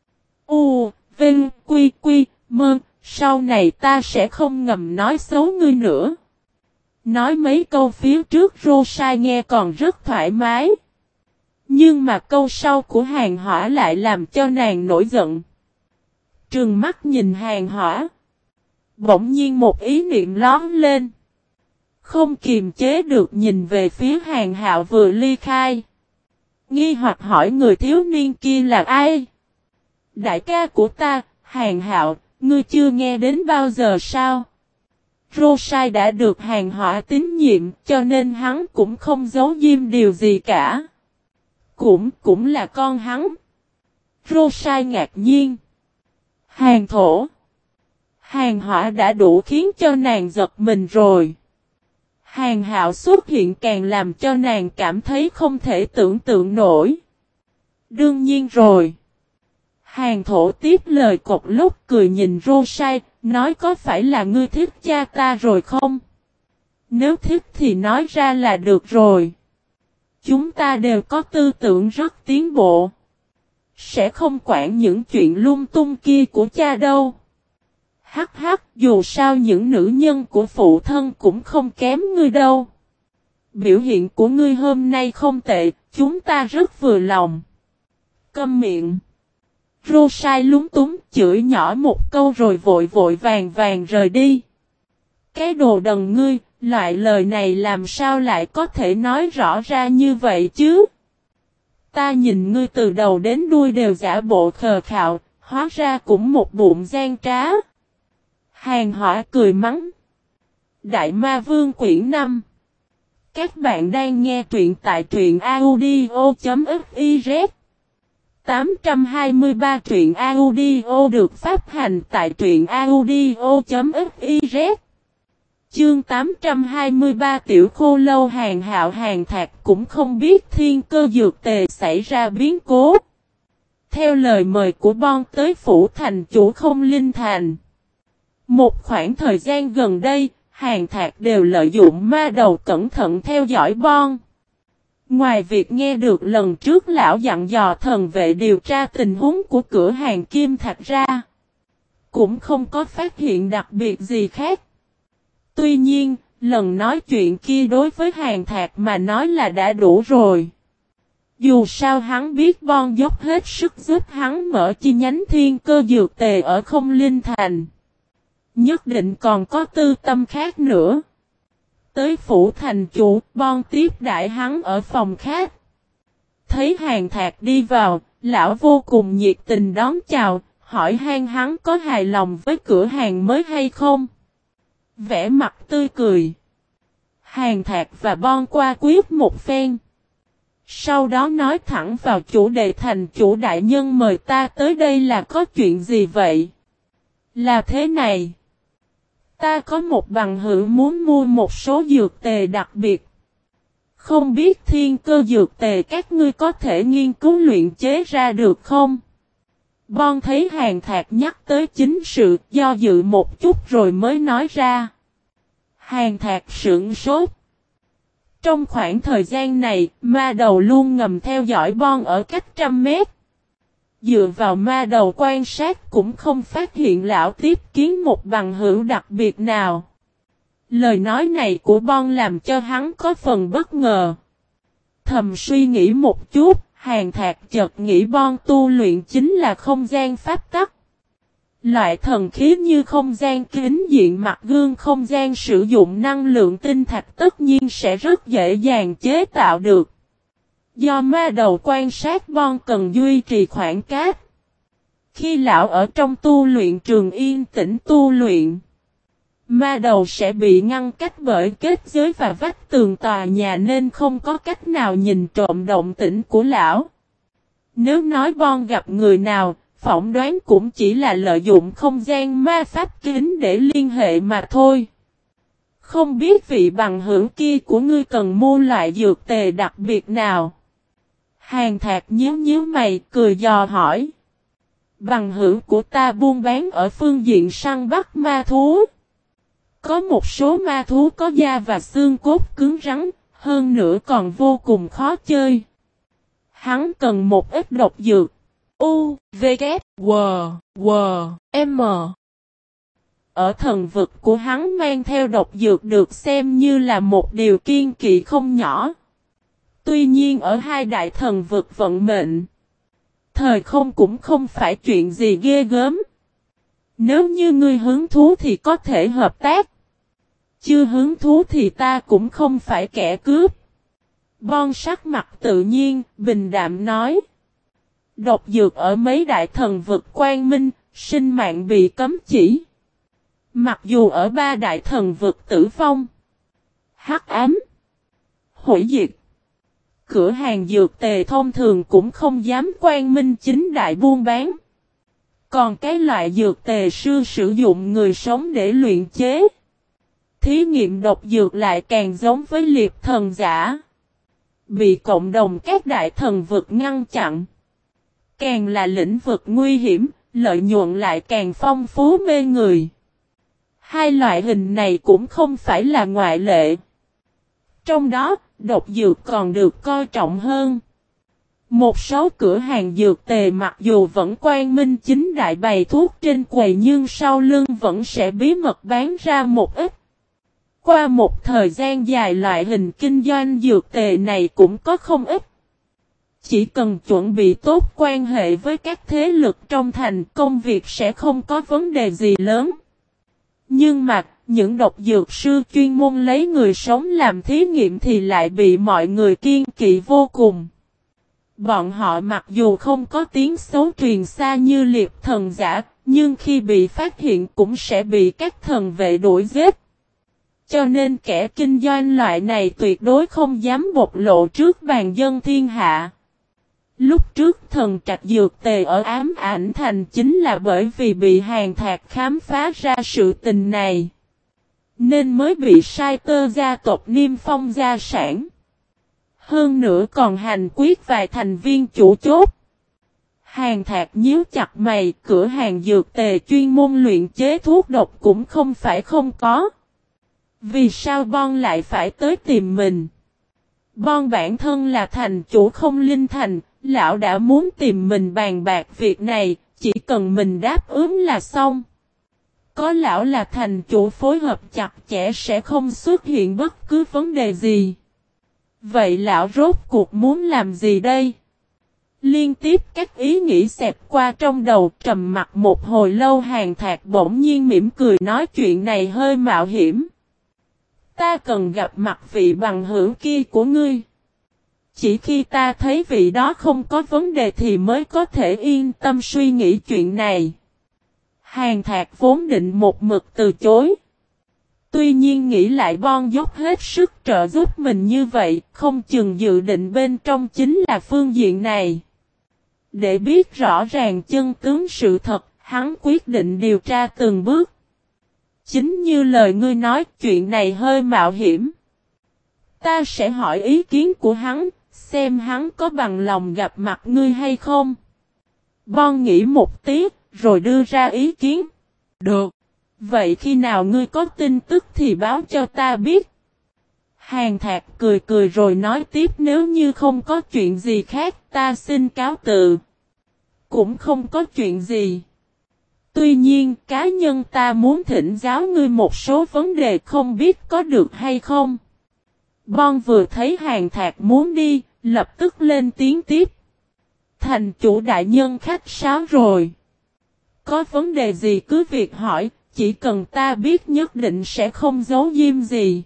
U, Vinh, Quy, Quy, Mơ, sau này ta sẽ không ngầm nói xấu ngươi nữa. Nói mấy câu phía trước Rosai nghe còn rất thoải mái. Nhưng mà câu sau của Hàng Hỏa lại làm cho nàng nổi giận. Trừng mắt nhìn Hàng Hỏa. Bỗng nhiên một ý niệm lóe lên. Không kiềm chế được nhìn về phía Hàng Hạo vừa ly khai. Nghi hoặc hỏi người thiếu niên kia là ai? Đại ca của ta, Hàng Hạo, ngươi chưa nghe đến bao giờ sao? Rosai đã được Hàng Hỏa tín nhiệm cho nên hắn cũng không giấu giếm điều gì cả. Cũng là con hắn. Rosai ngạc nhiên. Hàng Thổ. Hàng Hỏa đã đủ khiến cho nàng giật mình rồi. Hàng Hạo xuất hiện càng làm cho nàng cảm thấy không thể tưởng tượng nổi. Đương nhiên rồi. Hàng thổ tiếp lời cột lúc cười nhìn Rosai, nói có phải là ngươi thích cha ta rồi không? Nếu thích thì nói ra là được rồi. Chúng ta đều có tư tưởng rất tiến bộ. Sẽ không quản những chuyện lung tung kia của cha đâu. Hắc hắc, dù sao những nữ nhân của phụ thân cũng không kém ngươi đâu. Biểu hiện của ngươi hôm nay không tệ, chúng ta rất vừa lòng. Câm miệng. Rosai lúng túng chửi nhỏ một câu rồi vội vội vàng vàng rời đi. Cái đồ đần ngươi, loại lời này làm sao lại có thể nói rõ ra như vậy chứ? Ta nhìn ngươi từ đầu đến đuôi đều giả bộ khờ khạo, hóa ra cũng một bụng gian trá. Hàng Hỏa cười mắng. Đại Ma Vương quyển 5. Các bạn đang nghe truyện tại truyện audio.fiz. 823 truyện audio được phát hành tại truyện audio.fiz. Chương 823 Tiểu Khô Lâu. Hàng Hạo Hàng Thạc cũng không biết thiên cơ dược tề xảy ra biến cố. Theo lời mời của Bon tới phủ thành chủ Không Linh Thành. Một khoảng thời gian gần đây, Hàng Thạc đều lợi dụng ma đầu cẩn thận theo dõi Bon. Ngoài việc nghe được lần trước lão dặn dò thần vệ điều tra tình huống của cửa hàng Kim Thạch ra, cũng không có phát hiện đặc biệt gì khác. Tuy nhiên, lần nói chuyện kia đối với Hàng Thạc mà nói là đã đủ rồi. Dù sao hắn biết Bon dốc hết sức giúp hắn mở chi nhánh thiên cơ dược tề ở Không Linh Thành. Nhất định còn có tư tâm khác nữa. Tới phủ thành chủ, Bon tiếp đãi hắn ở phòng khác. Thấy Hàng Thạc đi vào, lão vô cùng nhiệt tình đón chào, hỏi han hắn có hài lòng với cửa hàng mới hay không. Vẻ mặt tươi cười. Hàng Thạc và Bon qua quyết một phen. Sau đó nói thẳng vào chủ đề thành chủ đại nhân mời ta tới đây là có chuyện gì vậy? Là thế này. Ta có một bằng hữu muốn mua một số dược tề đặc biệt. Không biết thiên cơ dược tề các ngươi có thể nghiên cứu luyện chế ra được không? Bon thấy Hàng Thạc nhắc tới chính sự, do dự một chút rồi mới nói ra. Hàng Thạc sửng sốt. Trong khoảng thời gian này, ma đầu luôn ngầm theo dõi Bon ở cách 100 mét. Dựa vào ma đầu quan sát cũng không phát hiện lão tiếp kiến một bằng hữu đặc biệt nào. Lời nói này của Bon làm cho hắn có phần bất ngờ. Thầm suy nghĩ một chút, Hàng Thạc chợt nghĩ Bon tu luyện chính là không gian pháp tắc. Loại thần khí như không gian kính diện mặt gương không gian sử dụng năng lượng tinh thạch tất nhiên sẽ rất dễ dàng chế tạo được. Do ma đầu quan sát Bon cần duy trì khoảng cách. Khi lão ở trong tu luyện trường yên tĩnh tu luyện, ma đầu sẽ bị ngăn cách bởi kết giới và vách tường tòa nhà nên không có cách nào nhìn trộm động tĩnh của lão. Nếu nói Bon gặp người nào, phỏng đoán cũng chỉ là lợi dụng không gian ma pháp kính để liên hệ mà thôi. Không biết vị bằng hữu kia của ngươi cần mua loại dược tề đặc biệt nào? Hàng Thạc nhíu mày cười dò hỏi. Bằng hữu của ta buôn bán ở phương diện săn bắt ma thú. Có một số ma thú có da và xương cốt cứng rắn, hơn nữa còn vô cùng khó chơi. Hắn cần một ít độc dược. U, V, K, W, W, M. Ở thần vực của hắn mang theo độc dược được xem như là một điều kiên kỵ không nhỏ. Tuy nhiên ở hai đại thần vực vận mệnh, thời không cũng không phải chuyện gì ghê gớm. Nếu như ngươi hứng thú thì có thể hợp tác. Chưa hứng thú thì ta cũng không phải kẻ cướp. Bon sắc mặt tự nhiên, bình đạm nói. Độc dược ở mấy đại thần vực quang minh, sinh mạng bị cấm chỉ. Mặc dù ở ba đại thần vực tử vong, hắc ám, hủy diệt, cửa hàng dược tề thông thường cũng không dám quang minh chính đại buôn bán. Còn cái loại dược tề sư sử dụng người sống để luyện chế, thí nghiệm độc dược lại càng giống với liệp thần giả. Bị cộng đồng các đại thần vực ngăn chặn. Càng là lĩnh vực nguy hiểm, lợi nhuận lại càng phong phú mê người. Hai loại hình này cũng không phải là ngoại lệ. Trong đó, độc dược còn được coi trọng hơn. Một số cửa hàng dược tề mặc dù vẫn quang minh chính đại bày thuốc trên quầy nhưng sau lưng vẫn sẽ bí mật bán ra một ít. Qua một thời gian dài loại hình kinh doanh dược tề này cũng có không ít. Chỉ cần chuẩn bị tốt quan hệ với các thế lực trong thành, công việc sẽ không có vấn đề gì lớn. Nhưng mà, những độc dược sư chuyên môn lấy người sống làm thí nghiệm thì lại bị mọi người kiêng kỵ vô cùng. Bọn họ mặc dù không có tiếng xấu truyền xa như liệp thần giả, nhưng khi bị phát hiện cũng sẽ bị các thần vệ đuổi giết. Cho nên kẻ kinh doanh loại này tuyệt đối không dám bộc lộ trước bàn dân thiên hạ. Lúc trước thần trạch dược tề ở Ám Ảnh Thành chính là bởi vì bị Hàn Thạc khám phá ra sự tình này. Nên mới bị sai tơ gia tộc niêm phong gia sản. Hơn nữa còn hành quyết vài thành viên chủ chốt. Hàn Thạc nhíu chặt mày, cửa hàng dược tề chuyên môn luyện chế thuốc độc cũng không phải không có. Vì sao Bon lại phải tới tìm mình? Bon bản thân là thành chủ không linh thành, lão đã muốn tìm mình bàn bạc việc này, chỉ cần mình đáp ứng là xong. Có lão là thành chủ phối hợp chặt chẽ sẽ không xuất hiện bất cứ vấn đề gì. Vậy lão rốt cuộc muốn làm gì đây? Liên tiếp các ý nghĩ xẹt qua trong đầu, trầm mặt một hồi lâu. Hàn Thạc bỗng nhiên mỉm cười nói chuyện này hơi mạo hiểm. Ta cần gặp mặt vị bằng hữu kia của ngươi. Chỉ khi ta thấy vị đó không có vấn đề thì mới có thể yên tâm suy nghĩ chuyện này. Hàn Thạc vốn định một mực từ chối. Tuy nhiên nghĩ lại Bon dốc hết sức trợ giúp mình như vậy, không chừng dự định bên trong chính là phương diện này. Để biết rõ ràng chân tướng sự thật, hắn quyết định điều tra từng bước. Chính như lời ngươi nói, chuyện này hơi mạo hiểm. Ta sẽ hỏi ý kiến của hắn, xem hắn có bằng lòng gặp mặt ngươi hay không. Bon nghĩ một tí, rồi đưa ra ý kiến. Được. Vậy khi nào ngươi có tin tức thì báo cho ta biết. Hàn Thạc cười cười rồi nói tiếp, nếu như không có chuyện gì khác ta xin cáo từ. Cũng không có chuyện gì. Tuy nhiên cá nhân ta muốn thỉnh giáo ngươi một số vấn đề, không biết có được hay không. Bon vừa thấy Hàn Thạc muốn đi, lập tức lên tiếng tiếp. Thành chủ đại nhân khách sáo rồi. Có vấn đề gì cứ việc hỏi, chỉ cần ta biết nhất định sẽ không giấu giếm gì.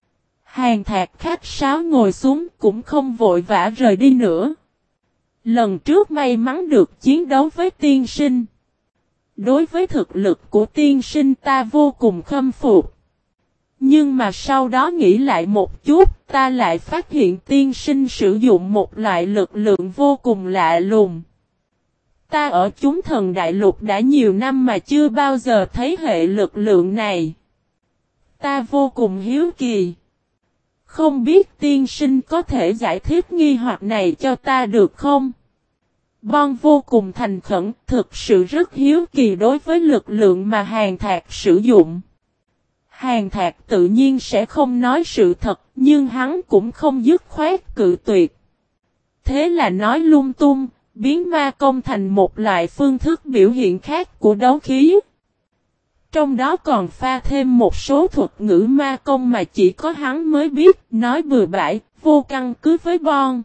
Hàn Thạc khách sáo ngồi xuống cũng không vội vã rời đi nữa. Lần trước may mắn được chiến đấu với tiên sinh. Đối với thực lực của tiên sinh ta vô cùng khâm phục. Nhưng mà sau đó nghĩ lại một chút, ta lại phát hiện tiên sinh sử dụng một loại lực lượng vô cùng lạ lùng. Ta ở chúng thần đại lục đã nhiều năm mà chưa bao giờ thấy hệ lực lượng này. Ta vô cùng hiếu kỳ. Không biết tiên sinh có thể giải thích nghi hoặc này cho ta được không? Bon vô cùng thành khẩn, thực sự rất hiếu kỳ đối với lực lượng mà Hàn Thạc sử dụng. Hàn Thạc tự nhiên sẽ không nói sự thật, nhưng hắn cũng không dứt khoát cự tuyệt. Thế là nói lung tung, biến ma công thành một loại phương thức biểu hiện khác của đấu khí. Trong đó còn pha thêm một số thuật ngữ ma công mà chỉ có hắn mới biết, nói bừa bãi, vô căn cứ với Bon.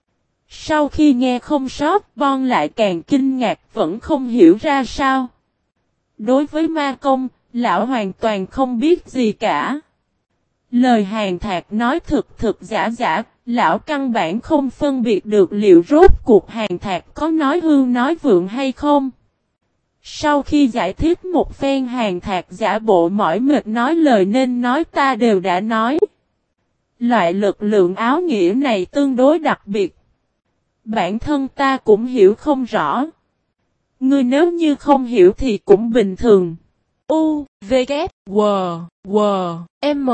Sau khi nghe không sót, Bon lại càng kinh ngạc, vẫn không hiểu ra sao. Đối với ma công, lão hoàn toàn không biết gì cả. Lời Hàn Thạc nói thực giả giả, lão căn bản không phân biệt được liệu rốt cuộc Hàn Thạc có nói hưu nói vượng hay không. Sau khi giải thích một phen, Hàn Thạc giả bộ mỏi mệt nói lời nên nói ta đều đã nói. Loại lực lượng áo nghĩa này tương đối đặc biệt. Bản thân ta cũng hiểu không rõ. Ngươi nếu như không hiểu thì cũng bình thường. U, V, K, W, W, M.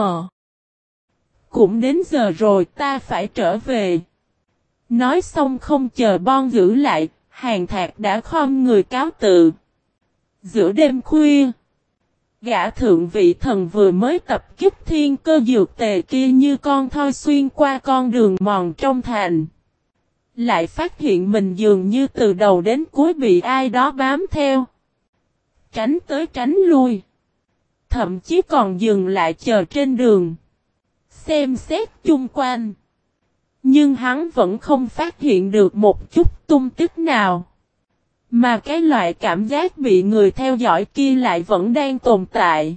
Cũng đến giờ rồi, ta phải trở về. Nói xong không chờ Bon giữ lại, Hàn Thạc đã khom người cáo từ. Giữa đêm khuya, gã thượng vị thần vừa mới tập kích thiên cơ dược tề kia như con thoi xuyên qua con đường mòn trong thành. Lại phát hiện mình dường như từ đầu đến cuối bị ai đó bám theo. Tránh tới tránh lui. Thậm chí còn dừng lại chờ trên đường. Xem xét chung quanh. Nhưng hắn vẫn không phát hiện được một chút tung tích nào. Mà cái loại cảm giác bị người theo dõi kia lại vẫn đang tồn tại.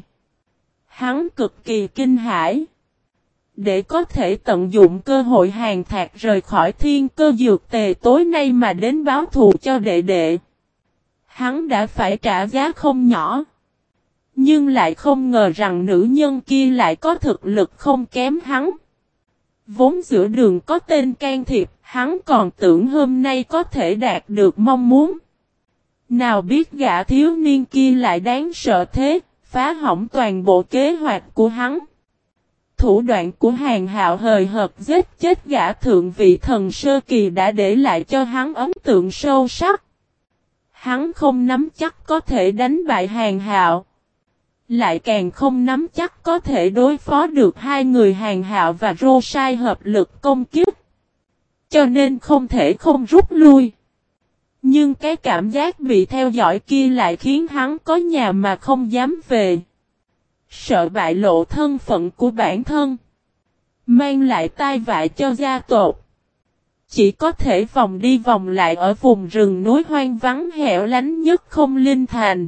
Hắn cực kỳ kinh hãi. Để có thể tận dụng cơ hội Hàn Thạc rời khỏi thiên cơ dược tề tối nay mà đến báo thù cho đệ đệ. Hắn đã phải trả giá không nhỏ. Nhưng lại không ngờ rằng nữ nhân kia lại có thực lực không kém hắn. Vốn giữa đường có tên can thiệp, hắn còn tưởng hôm nay có thể đạt được mong muốn. Nào biết gã thiếu niên kia lại đáng sợ thế, phá hỏng toàn bộ kế hoạch của hắn. Thủ đoạn của Hàn Hạo hời hợt giết chết gã thượng vị thần sơ kỳ đã để lại cho hắn ấn tượng sâu sắc. Hắn không nắm chắc có thể đánh bại Hàn Hạo. Lại càng không nắm chắc có thể đối phó được hai người Hàn Hạo và Rô Sai hợp lực công kích. Cho nên không thể không rút lui. Nhưng cái cảm giác bị theo dõi kia lại khiến hắn có nhà mà không dám về. Sợ bại lộ thân phận của bản thân. Mang lại tai vạ cho gia tộc. Chỉ có thể vòng đi vòng lại ở vùng rừng núi hoang vắng hẻo lánh nhất không linh thành.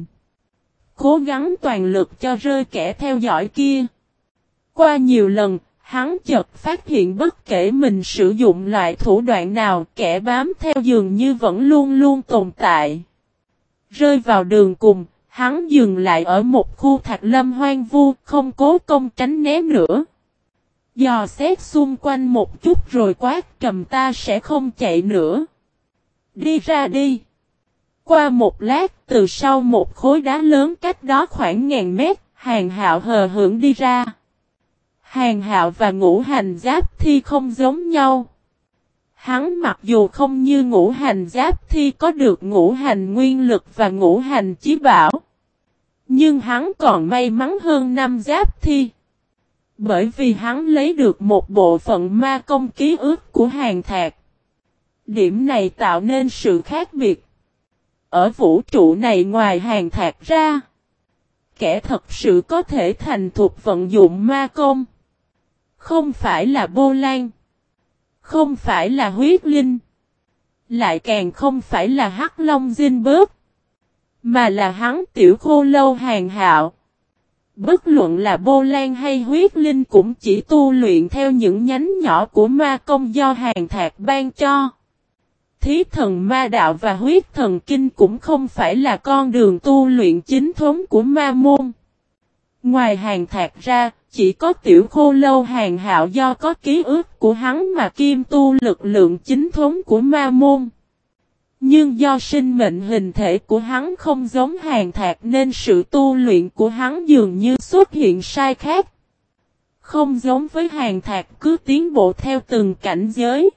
Cố gắng toàn lực cho rơi kẻ theo dõi kia. Qua nhiều lần, hắn chợt phát hiện bất kể mình sử dụng loại thủ đoạn nào, kẻ bám theo dường như vẫn luôn luôn tồn tại. Rơi vào đường cùng, hắn dừng lại ở một khu thạch lâm hoang vu, không cố công tránh né nữa. Dò xét xung quanh một chút rồi quát trầm ta sẽ không chạy nữa. Đi ra đi. Qua một lát, từ sau một khối đá lớn cách đó khoảng ngàn mét, Hàn Hạo hờ hững đi ra. Hàn Hạo và Ngũ Hành Giáp Thi không giống nhau. Hắn mặc dù không như Ngũ Hành Giáp Thi có được ngũ hành nguyên lực và ngũ hành chí bảo. Nhưng hắn còn may mắn hơn năm Giáp Thi. Bởi vì hắn lấy được một bộ phận ma công ký ức của Hàn Thạc. Điểm này tạo nên sự khác biệt. Ở vũ trụ này ngoài Hàn Thạc ra, kẻ thật sự có thể thành thục vận dụng ma công. Không phải là Bô Lan. Không phải là Huyết Linh. Lại càng không phải là Hắc Long Dinh Bớt. Mà là hắn Tiểu Khô Lâu Hàn Hạo. Bất luận là Bô Lan hay Huyết Linh cũng chỉ tu luyện theo những nhánh nhỏ của ma công do Hàn Thạc ban cho. Thí thần ma đạo và huyết thần kinh cũng không phải là con đường tu luyện chính thống của ma môn. Ngoài Hàn Thạc ra, chỉ có Tiểu Khô Lâu Hàn Hạo do có ký ức của hắn mà kiêm tu lực lượng chính thống của ma môn. Nhưng do sinh mệnh hình thể của hắn không giống Hàn Thạc nên sự tu luyện của hắn dường như xuất hiện sai khác. Không giống với Hàn Thạc cứ tiến bộ theo từng cảnh giới.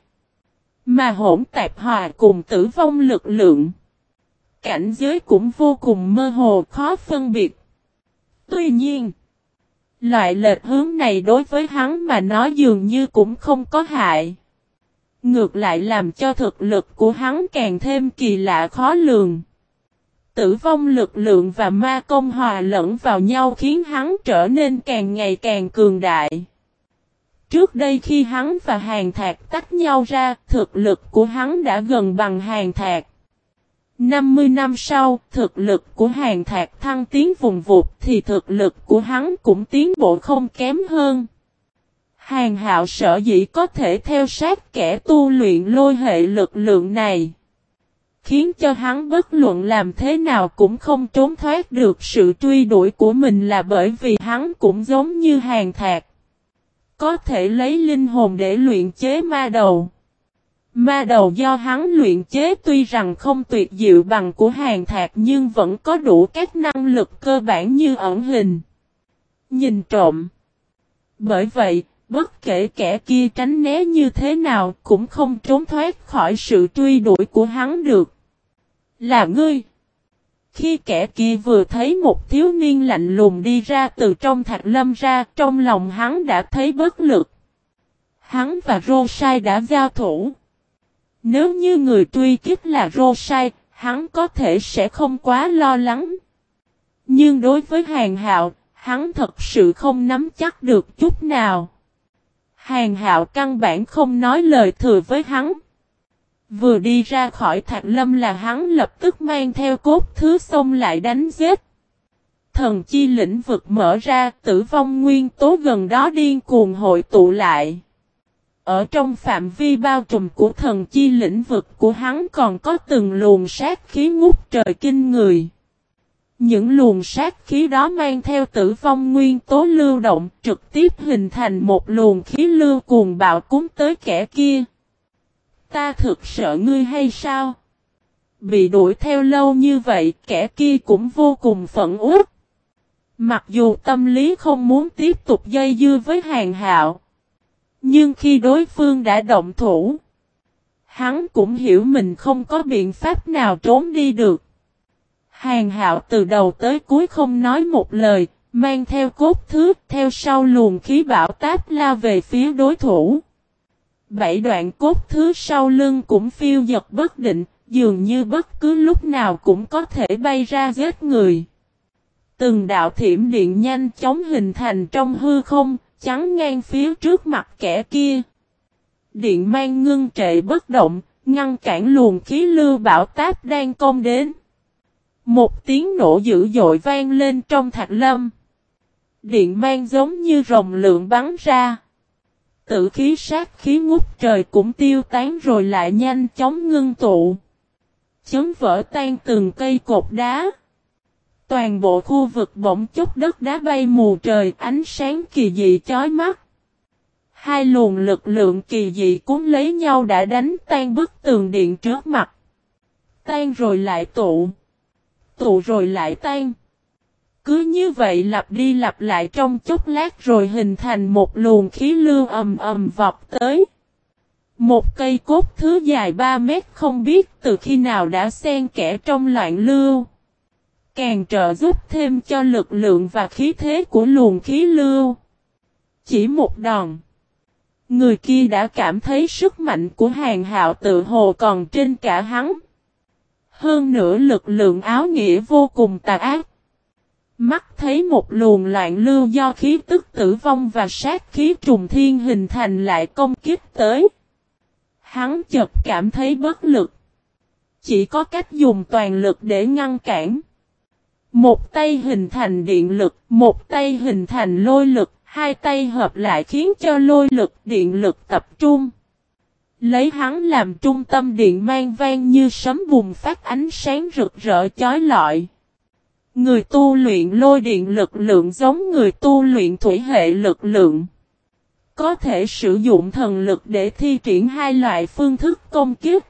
Mà hỗn tạp hòa cùng tử vong lực lượng. Cảnh giới cũng vô cùng mơ hồ khó phân biệt. Tuy nhiên, loại lệch hướng này đối với hắn mà nói dường như cũng không có hại. Ngược lại làm cho thực lực của hắn càng thêm kỳ lạ khó lường. Tử vong lực lượng và ma công hòa lẫn vào nhau khiến hắn trở nên càng ngày càng cường đại. Trước đây khi hắn và Hàn Thạc tách nhau ra, thực lực của hắn đã gần bằng Hàn Thạc. 50 năm sau, thực lực của Hàn Thạc thăng tiến vùng vụt thì thực lực của hắn cũng tiến bộ không kém hơn. Hàn Hạo sở dĩ có thể theo sát kẻ tu luyện lôi hệ lực lượng này, khiến cho hắn bất luận làm thế nào cũng không trốn thoát được sự truy đuổi của mình là bởi vì hắn cũng giống như Hàn Thạc. Có thể lấy linh hồn để luyện chế ma đầu. Ma đầu do hắn luyện chế tuy rằng không tuyệt diệu bằng của Hàn Thạc nhưng vẫn có đủ các năng lực cơ bản như ẩn hình, nhìn trộm. Bởi vậy, bất kể kẻ kia tránh né như thế nào cũng không trốn thoát khỏi sự truy đuổi của hắn được. Là ngươi. Khi kẻ kia vừa thấy một thiếu niên lạnh lùng đi ra từ trong thạch lâm ra, trong lòng hắn đã thấy bất lực. Hắn và Rosai đã giao thủ. Nếu như người truy kích là Rosai, hắn có thể sẽ không quá lo lắng. Nhưng đối với Hàn Hạo, hắn thật sự không nắm chắc được chút nào. Hàn Hạo căn bản không nói lời thừa với hắn. Vừa đi ra khỏi thạch lâm là hắn lập tức mang theo cốt thứ xông lại đánh giết. Thần chi lĩnh vực mở ra, tử vong nguyên tố gần đó điên cuồng hội tụ lại. Ở trong phạm vi bao trùm của thần chi lĩnh vực của hắn còn có từng luồng sát khí ngút trời kinh người. Những luồng sát khí đó mang theo tử vong nguyên tố lưu động trực tiếp hình thành một luồng khí lưu cuồng bạo cuốn tới kẻ kia. Ta thực sợ ngươi hay sao? Bị đuổi theo lâu như vậy kẻ kia cũng vô cùng phẫn uất. Mặc dù tâm lý không muốn tiếp tục dây dưa với Hàn Hạo. Nhưng khi đối phương đã động thủ, hắn cũng hiểu mình không có biện pháp nào trốn đi được. Hàn Hạo từ đầu tới cuối không nói một lời, mang theo cốt thứ, theo sau luồng khí bão táp lao về phía đối thủ. 7 đoạn cốt thứ sau lưng cũng phiêu dật bất định, dường như bất cứ lúc nào cũng có thể bay ra giết người. Từng đạo thiểm điện nhanh chóng hình thành trong hư không, chắn ngang phía trước mặt kẻ kia. Điện mang ngưng trệ bất động, ngăn cản luồng khí lưu bão táp đang công đến. Một tiếng nổ dữ dội vang lên trong thạch lâm. Điện mang giống như rồng lượng bắn ra. Tử khí sát khí ngút trời cũng tiêu tán rồi lại nhanh chóng ngưng tụ. Chấn vỡ tan từng cây cột đá. Toàn bộ khu vực bỗng chốc đất đá bay mù trời, ánh sáng kỳ dị chói mắt. Hai luồng lực lượng kỳ dị cuốn lấy nhau đã đánh tan bức tường điện trước mặt. Tan rồi lại tụ. Tụ rồi lại tan. Cứ như vậy lặp đi lặp lại trong chốc lát rồi hình thành một luồng khí lưu ầm ầm vọt tới. Một cây cốt thứ dài 3 mét không biết từ khi nào đã xen kẽ trong loạn lưu. Càng trợ giúp thêm cho lực lượng và khí thế của luồng khí lưu. Chỉ một đòn. Người kia đã cảm thấy sức mạnh của Hàn Hạo tự hồ còn trên cả hắn. Hơn nữa lực lượng áo nghĩa vô cùng tà ác. Mắt thấy một luồng loạn lưu do khí tức tử vong và sát khí trùng thiên hình thành lại công kích tới. Hắn chợt cảm thấy bất lực. Chỉ có cách dùng toàn lực để ngăn cản. Một tay hình thành điện lực, một tay hình thành lôi lực, hai tay hợp lại khiến cho lôi lực, điện lực tập trung. Lấy hắn làm trung tâm điện mang vang như sấm bùng phát ánh sáng rực rỡ chói lọi. Người tu luyện lôi điện lực lượng giống người tu luyện thủy hệ lực lượng. Có thể sử dụng thần lực để thi triển hai loại phương thức công kích.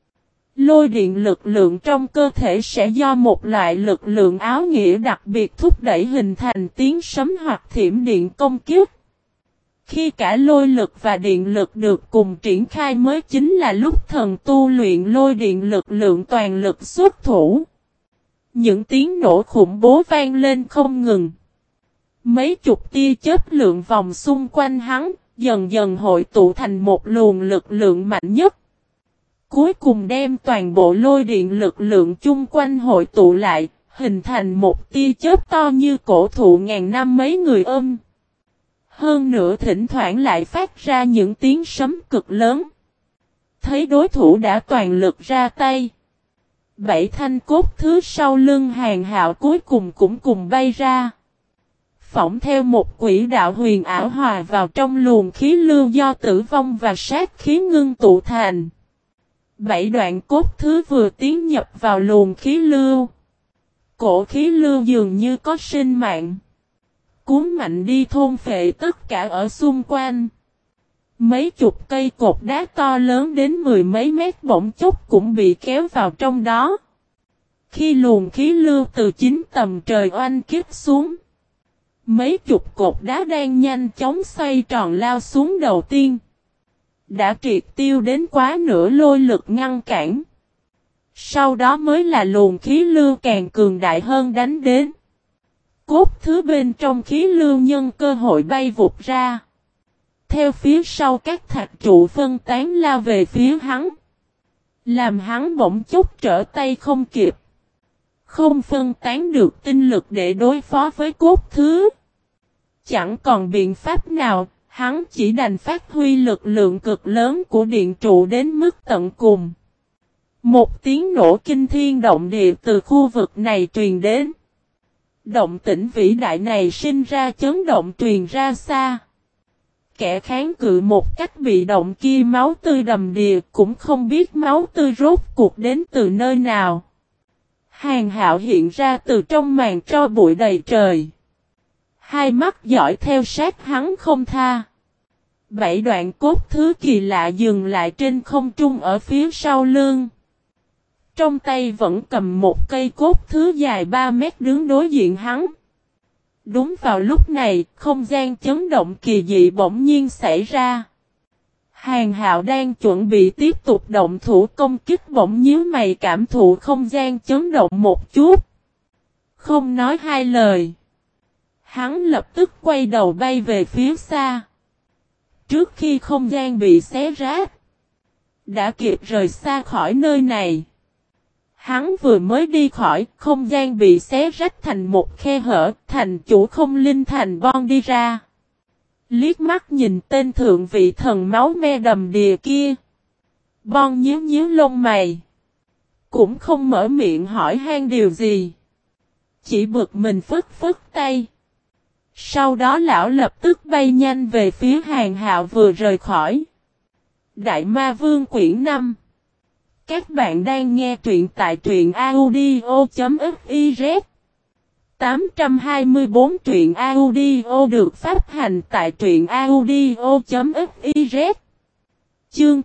Lôi điện lực lượng trong cơ thể sẽ do một loại lực lượng áo nghĩa đặc biệt thúc đẩy hình thành tiếng sấm hoặc thiểm điện công kích. Khi cả lôi lực và điện lực được cùng triển khai mới chính là lúc thần tu luyện lôi điện lực lượng toàn lực xuất thủ. Những tiếng nổ khủng bố vang lên không ngừng. Mấy chục tia chớp lượng vòng xung quanh hắn, dần dần hội tụ thành một luồng lực lượng mạnh nhất. Cuối cùng đem toàn bộ lôi điện lực lượng chung quanh hội tụ lại, hình thành một tia chớp to như cổ thụ ngàn năm mấy người ôm. Hơn nữa thỉnh thoảng lại phát ra những tiếng sấm cực lớn. Thấy đối thủ đã toàn lực ra tay. 7 thanh cốt thứ sau lưng Hàn Hạo cuối cùng cũng cùng bay ra. Phỏng theo một quỹ đạo huyền ảo hòa vào trong luồng khí lưu do tử vong và sát khí ngưng tụ thành. 7 đoạn cốt thứ vừa tiến nhập vào luồng khí lưu. Cổ khí lưu dường như có sinh mạng. Cuốn mạnh đi thôn phệ tất cả ở xung quanh. Mấy chục cây cột đá to lớn đến 10 mấy mét bỗng chốc cũng bị kéo vào trong đó. Khi luồng khí lưu từ 9 tầng trời oanh kích xuống. Mấy chục cột đá đang nhanh chóng xoay tròn lao xuống đầu tiên. Đã triệt tiêu đến quá nửa lôi lực ngăn cản. Sau đó mới là luồng khí lưu càng cường đại hơn đánh đến. Cốt thứ bên trong khí lưu nhân cơ hội bay vụt ra. Theo phía sau các thạch trụ phân tán lao về phía hắn. Làm hắn bỗng chốc trở tay không kịp. Không phân tán được tinh lực để đối phó với cốt thứ. Chẳng còn biện pháp nào, hắn chỉ đành phát huy lực lượng cực lớn của điện trụ đến mức tận cùng. Một tiếng nổ kinh thiên động địa từ khu vực này truyền đến. Động tĩnh vĩ đại này sinh ra chấn động truyền ra xa. Kẻ kháng cự một cách bị động kia máu tươi đầm đìa cũng không biết máu tươi rốt cuộc đến từ nơi nào. Hàn Hạo hiện ra từ trong màn tro bụi đầy trời. Hai mắt dõi theo sát hắn không tha. 7 đoạn cốt thứ kỳ lạ dừng lại trên không trung ở phía sau lưng. Trong tay vẫn cầm một cây cốt thứ dài 3 mét đứng đối diện hắn. Đúng vào lúc này, không gian chấn động kỳ dị bỗng nhiên xảy ra. Hàn Hạo đang chuẩn bị tiếp tục động thủ công kích bỗng nhíu mày cảm thụ không gian chấn động một chút. Không nói hai lời. Hắn lập tức quay đầu bay về phía xa. Trước khi không gian bị xé rách, đã kịp rời xa khỏi nơi này. Hắn vừa mới đi khỏi, không gian bị xé rách thành một khe hở, thành chủ không linh thành Bon đi ra. Liếc mắt nhìn tên thượng vị thần máu me đầm đìa kia. Bon nhíu nhíu lông mày. Cũng không mở miệng hỏi han điều gì. Chỉ bực mình phất phất tay. Sau đó lão lập tức bay nhanh về phía Hàn Hạo vừa rời khỏi. Đại Ma Vương quyển 5. Các bạn đang nghe truyện tại truyện audio.fiz 824 truyện audio được phát hành tại truyện audio.fiz. Chương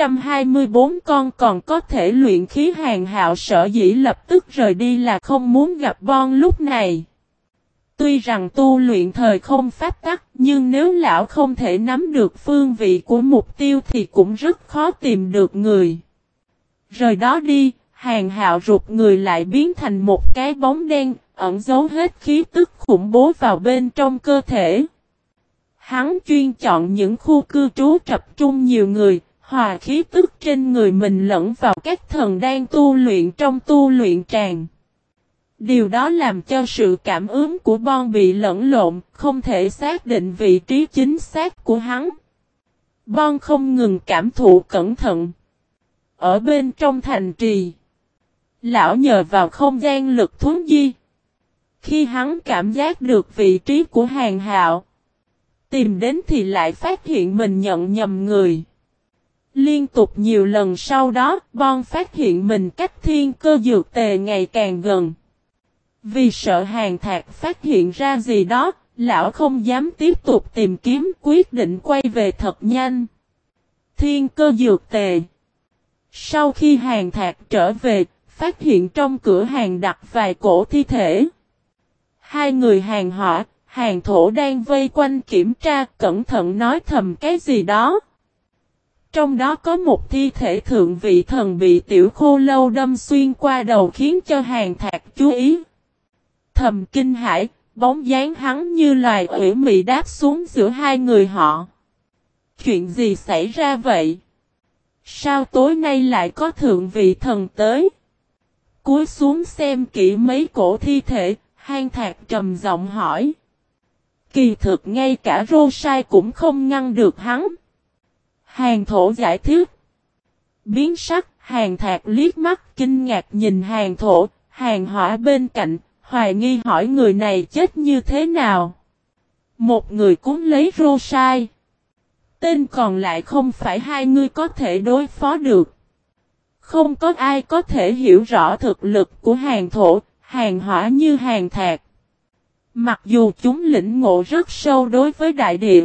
824 con còn có thể luyện khí. Hàn Hạo sở dĩ lập tức rời đi là không muốn gặp Bon lúc này. Tuy rằng tu luyện thời không pháp tắc, nhưng nếu lão không thể nắm được phương vị của mục tiêu thì cũng rất khó tìm được người. Rời đó đi, Hàn Hạo rụt người lại biến thành một cái bóng đen, ẩn giấu hết khí tức khủng bố vào bên trong cơ thể. Hắn chuyên chọn những khu cư trú tập trung nhiều người, hòa khí tức trên người mình lẫn vào các thần đang tu luyện trong tu luyện tràng. Điều đó làm cho sự cảm ứng của Bon bị lẫn lộn, không thể xác định vị trí chính xác của hắn. Bon không ngừng cảm thụ cẩn thận. Ở bên trong thành trì, lão nhờ vào không gian lực thuấn di. Khi hắn cảm giác được vị trí của Hàn Hạo, tìm đến thì lại phát hiện mình nhận nhầm người. Liên tục nhiều lần sau đó, Bon phát hiện mình cách thiên cơ dược tề ngày càng gần. Vì sợ Hàn Thạc phát hiện ra gì đó, lão không dám tiếp tục tìm kiếm, quyết định quay về thật nhanh. Thiên cơ dược tề. Sau khi Hàn Thạc trở về, phát hiện trong cửa hàng đặt vài cổ thi thể. Hai người Hàn Hỏa, Hàn Thổ đang vây quanh kiểm tra, cẩn thận nói thầm cái gì đó. Trong đó có một thi thể thượng vị thần bị tiểu khô lâu đâm xuyên qua đầu khiến cho Hàn Thạc chú ý. Thầm kinh hãi, bóng dáng hắn như loài ủy mị đáp xuống giữa hai người họ. Chuyện gì xảy ra vậy? Sao tối nay lại có thượng vị thần tới? Cúi xuống xem kỹ mấy cổ thi thể, Hàn Thạc trầm giọng hỏi. Kỳ thực ngay cả Rô Sai cũng không ngăn được hắn. Hàn Thổ giải thích. Biến sắc, Hàn Thạc liếc mắt kinh ngạc nhìn Hàn Thổ, Hàn Hỏa bên cạnh, hoài nghi hỏi người này chết như thế nào. Một người cuốn lấy Rô Sai. Tên còn lại không phải hai người có thể đối phó được. Không có ai có thể hiểu rõ thực lực của Hàn Thổ, Hàn Hỏa như Hàn Thạc. Mặc dù chúng lĩnh ngộ rất sâu đối với đại địa,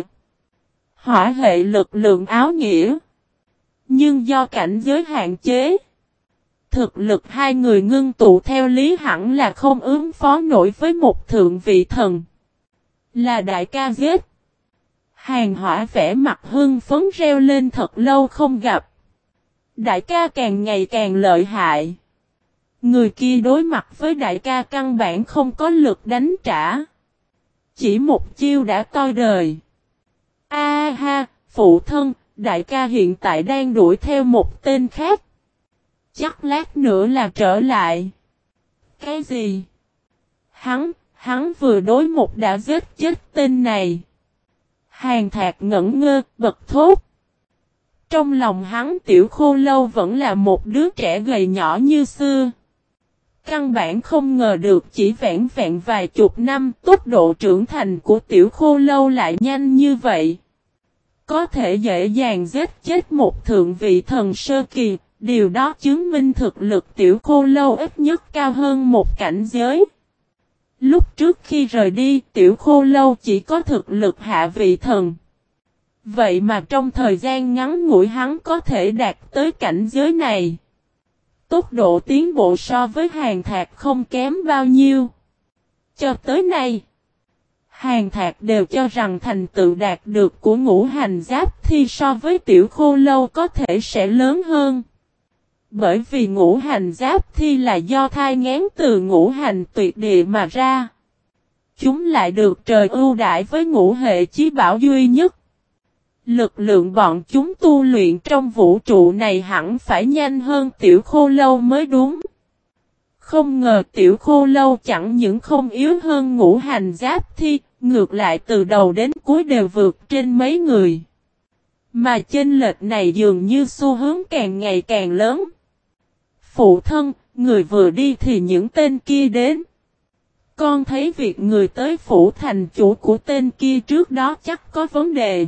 hỏa hệ lực lượng áo nghĩa, nhưng do cảnh giới hạn chế, thực lực hai người ngưng tụ theo lý hẳn là không ứng phó nổi với một thượng vị thần. Là đại ca giết. Hàn Hỏa vẻ mặt hưng phấn reo lên thật lâu không gặp. Đại ca càng ngày càng lợi hại. Người kia đối mặt với đại ca căn bản không có lực đánh trả. Chỉ một chiêu đã toi đời. A ha, phụ thân, đại ca hiện tại đang đuổi theo một tên khác. Chắc lát nữa là trở lại. Cái gì? Hắn vừa đối một đã giết chết tên này. Hàn Thạc ngẩn ngơ, bật thốt. Trong lòng hắn Tiểu Khô Lâu vẫn là một đứa trẻ gầy nhỏ như xưa. Căn bản không ngờ được chỉ vẻn vẹn vài chục năm tốc độ trưởng thành của Tiểu Khô Lâu lại nhanh như vậy. Có thể dễ dàng giết chết một thượng vị thần sơ kỳ, điều đó chứng minh thực lực Tiểu Khô Lâu ít nhất cao hơn một cảnh giới. Lúc trước khi rời đi, Tiểu Khô Lâu chỉ có thực lực hạ vị thần. Vậy mà trong thời gian ngắn ngủi hắn có thể đạt tới cảnh giới này. Tốc độ tiến bộ so với Hàn Thạc không kém bao nhiêu. Cho tới nay, Hàn Thạc đều cho rằng thành tựu đạt được của ngũ hành giáp thi so với Tiểu Khô Lâu có thể sẽ lớn hơn. Bởi vì ngũ hành giáp thi là do thai nghén từ ngũ hành tuyệt địa mà ra. Chúng lại được trời ưu đãi với ngũ hệ chí bảo duy nhất. Lực lượng bọn chúng tu luyện trong vũ trụ này hẳn phải nhanh hơn Tiểu Khô Lâu mới đúng. Không ngờ Tiểu Khô Lâu chẳng những không yếu hơn ngũ hành giáp thi, ngược lại từ đầu đến cuối đều vượt trên mấy người. Mà chênh lệch này dường như xu hướng càng ngày càng lớn. Phụ thân, người vừa đi thì những tên kia đến. Con thấy việc người tới phủ thành chủ của tên kia trước đó chắc có vấn đề.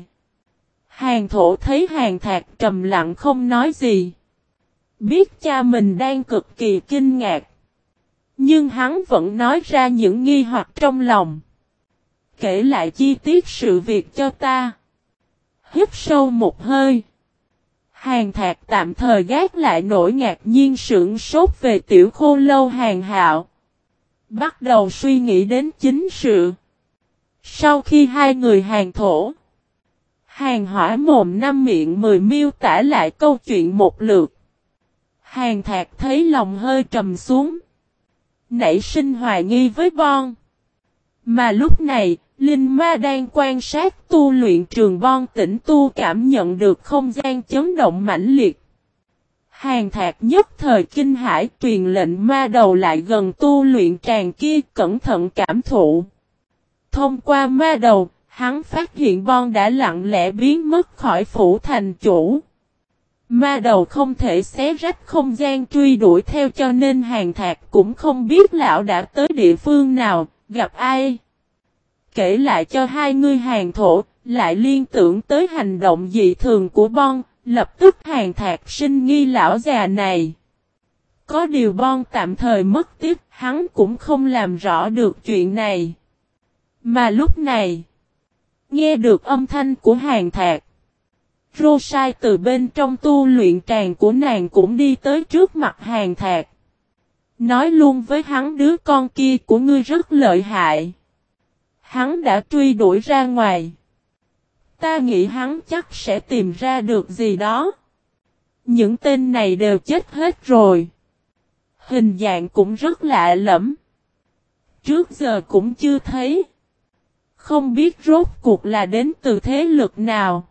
Hàn Thổ thấy Hàn Thạc trầm lặng không nói gì. Biết cha mình đang cực kỳ kinh ngạc. Nhưng hắn vẫn nói ra những nghi hoặc trong lòng. Kể lại chi tiết sự việc cho ta. Hít sâu một hơi. Hàn Thạc tạm thời gác lại nỗi ngạc nhiên sửng sốt về Tiểu Khô Lâu Hàn Hạo. Bắt đầu suy nghĩ đến chính sự. Sau khi hai người Hàn Thổ, Hàn Hỏa mồm năm miệng 10 miêu tả lại câu chuyện một lượt. Hàn Thạc thấy lòng hơi trầm xuống. Nảy sinh hoài nghi với Bon. Mà lúc này, Linh Ma đang quan sát tu luyện trường Bon Tĩnh Tu cảm nhận được không gian chấn động mãnh liệt. Hàn Thạc nhất thời kinh hãi truyền lệnh ma đầu lại gần tu luyện tràng kia cẩn thận cảm thụ. Thông qua ma đầu, hắn phát hiện Bon đã lặng lẽ biến mất khỏi phủ thành chủ. Ma đầu không thể xé rách không gian truy đuổi theo cho nên Hàn Thạc cũng không biết lão đã tới địa phương nào, gặp ai. Kể lại cho hai người Hàn Thổ, lại liên tưởng tới hành động dị thường của Bon, lập tức Hàn Thạc sinh nghi lão già này. Có điều Bon tạm thời mất tiếp, hắn cũng không làm rõ được chuyện này. Mà lúc này, nghe được âm thanh của Hàn Thạc, Rosai từ bên trong tu luyện tràng của nàng cũng đi tới trước mặt Hàn Thạc. Nói luôn với hắn đứa con kia của ngươi rất lợi hại. Hắn đã truy đuổi ra ngoài. Ta nghĩ hắn chắc sẽ tìm ra được gì đó. Những tên này đều chết hết rồi. Hình dạng cũng rất lạ lẫm. Trước giờ cũng chưa thấy. Không biết rốt cuộc là đến từ thế lực nào.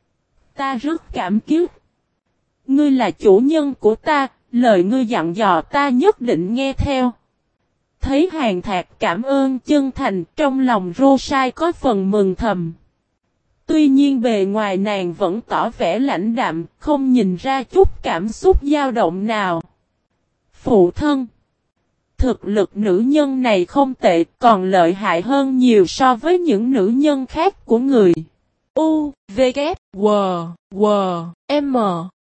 Ta rất cảm kích. Ngươi là chủ nhân của ta, lời ngươi dặn dò ta nhất định nghe theo. Thấy Hàn Thạc cảm ơn chân thành, trong lòng Rosai có phần mừng thầm. Tuy nhiên bề ngoài nàng vẫn tỏ vẻ lãnh đạm, không nhìn ra chút cảm xúc dao động nào. Phụ thân, thực lực nữ nhân này không tệ, còn lợi hại hơn nhiều so với những nữ nhân khác của người. U, V, K, W, W, M.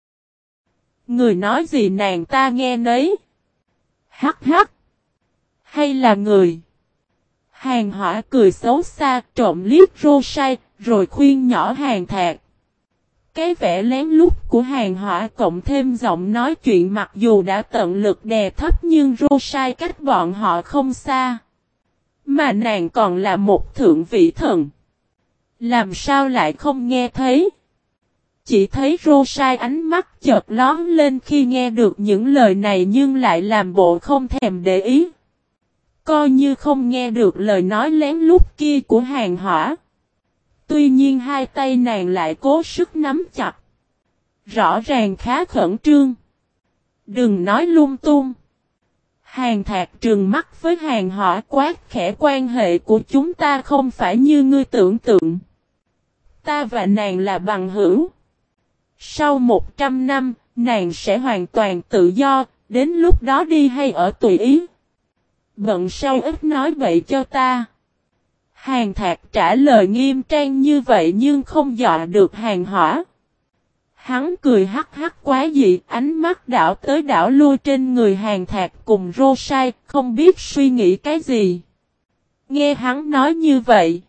Người nói gì nàng ta nghe nấy. Hắc hắc. Hay là người? Hàn Hỏa cười xấu xa trộm liếc Rosai, rồi khuyên nhỏ Hàn Thạc. Cái vẻ lén lút của Hàn Hỏa cộng thêm giọng nói chuyện mặc dù đã tận lực đè thấp nhưng Rosai cách bọn họ không xa. Mà nàng còn là một thượng vị thần. Làm sao lại không nghe thấy? chỉ thấy Rosai ánh mắt chợt lóe lên khi nghe được những lời này nhưng lại làm bộ không thèm để ý. Coi như không nghe được lời nói lén lút kia của Hàng Hỏa. Tuy nhiên hai tay nàng lại cố sức nắm chặt. Rõ ràng khá khẩn trương. Đừng nói lung tung. Hàng Thạc trừng mắt với Hàng Hỏa quát khẽ, quan hệ của chúng ta không phải như ngươi tưởng tượng. Ta và nàng là bằng hữu. Sau 100 năm, nàng sẽ hoàn toàn tự do, đến lúc đó đi hay ở tùy ý. Bận sau ít nói bậy cho ta. Hàng Thạc trả lời nghiêm trang như vậy nhưng không dọa được Hàng Hỏa. Hắn cười hắc hắc quá dị, ánh mắt đảo tới đảo lui trên người Hàng Thạc cùng Rosai, không biết suy nghĩ cái gì. Nghe hắn nói như vậy,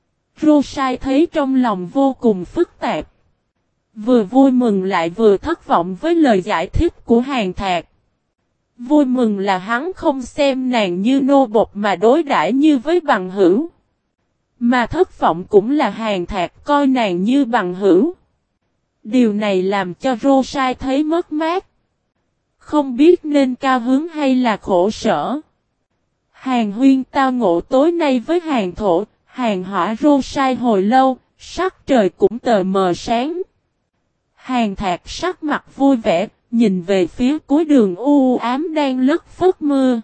Rosai thấy trong lòng vô cùng phức tạp. Vừa vui mừng lại vừa thất vọng với lời giải thích của Hàng Thạc. Vui mừng là hắn không xem nàng như nô bộc mà đối đãi như với bằng hữu. Mà thất vọng cũng là Hàng Thạc coi nàng như bằng hữu. Điều này làm cho Rosai thấy mất mát. Không biết nên cao hứng hay là khổ sở. Hàng Huyên tao ngộ tối nay với Hàng Thổ, Hàng Hỏa Rosai hồi lâu, sắc trời cũng tờ mờ sáng. Hàng Thạc sắc mặt vui vẻ, nhìn về phía cuối đường u ám đang lất phất mưa.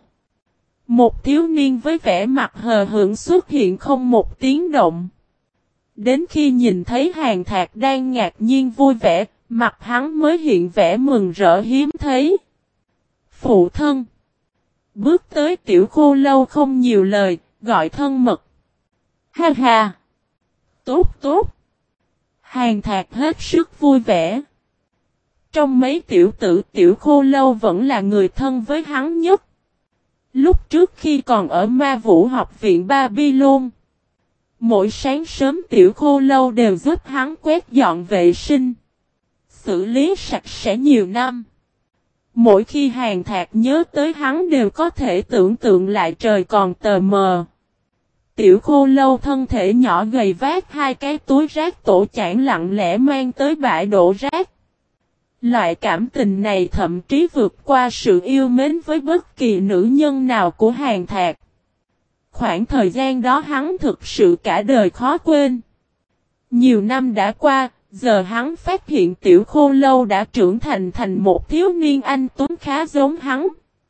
Một thiếu niên với vẻ mặt hờ hững xuất hiện không một tiếng động. Đến khi nhìn thấy Hàng Thạc đang ngạc nhiên vui vẻ, mặt hắn mới hiện vẻ mừng rỡ hiếm thấy. Phụ thân. Bước tới Tiểu Khô Lâu không nhiều lời, gọi thân mật. Ha ha. Tốt tốt. Hàng Thạc hết sức vui vẻ. Trong mấy tiểu tử Tiểu Khô Lâu vẫn là người thân với hắn nhất. Lúc trước khi còn ở Ma Vũ học viện Babylon, mỗi sáng sớm Tiểu Khô Lâu đều giúp hắn quét dọn vệ sinh, xử lý sạch sẽ nhiều năm. Mỗi khi Hàng Thạc nhớ tới hắn đều có thể tưởng tượng lại trời còn tờ mờ. Tiểu Khô Lâu thân thể nhỏ gầy vác hai cái túi rác tổ chản lặng lẽ mang tới bãi đổ rác. Loại cảm tình này thậm chí vượt qua sự yêu mến với bất kỳ nữ nhân nào của Hàng Thạc. Khoảng thời gian đó hắn thực sự cả đời khó quên. Nhiều năm đã qua, giờ hắn phát hiện Tiểu Khô Lâu đã trưởng thành một thiếu niên anh tuấn khá giống hắn.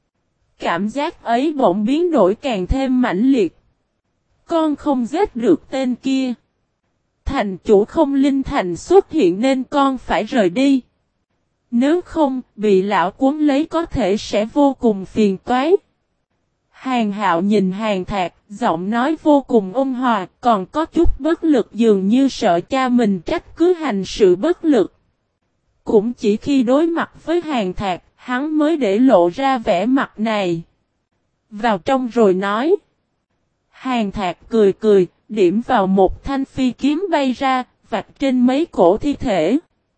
Cảm giác ấy bỗng biến đổi càng thêm mãnh liệt. Con không giết được tên kia. Thành chủ Không Linh Thành xuất hiện nên con phải rời đi. Nếu không, bị lão cuốn lấy có thể sẽ vô cùng phiền toái. Hàng Hạo nhìn Hàng Thạc, giọng nói vô cùng ôn hòa, còn có chút bất lực dường như sợ cha mình trách cứ hành sự bất lực. Cũng chỉ khi đối mặt với Hàng Thạc, hắn mới để lộ ra vẻ mặt này. Vào trong rồi nói. Hàng Thạc cười cười, điểm vào một thanh phi kiếm bay ra, vạch trên mấy cổ thi thể.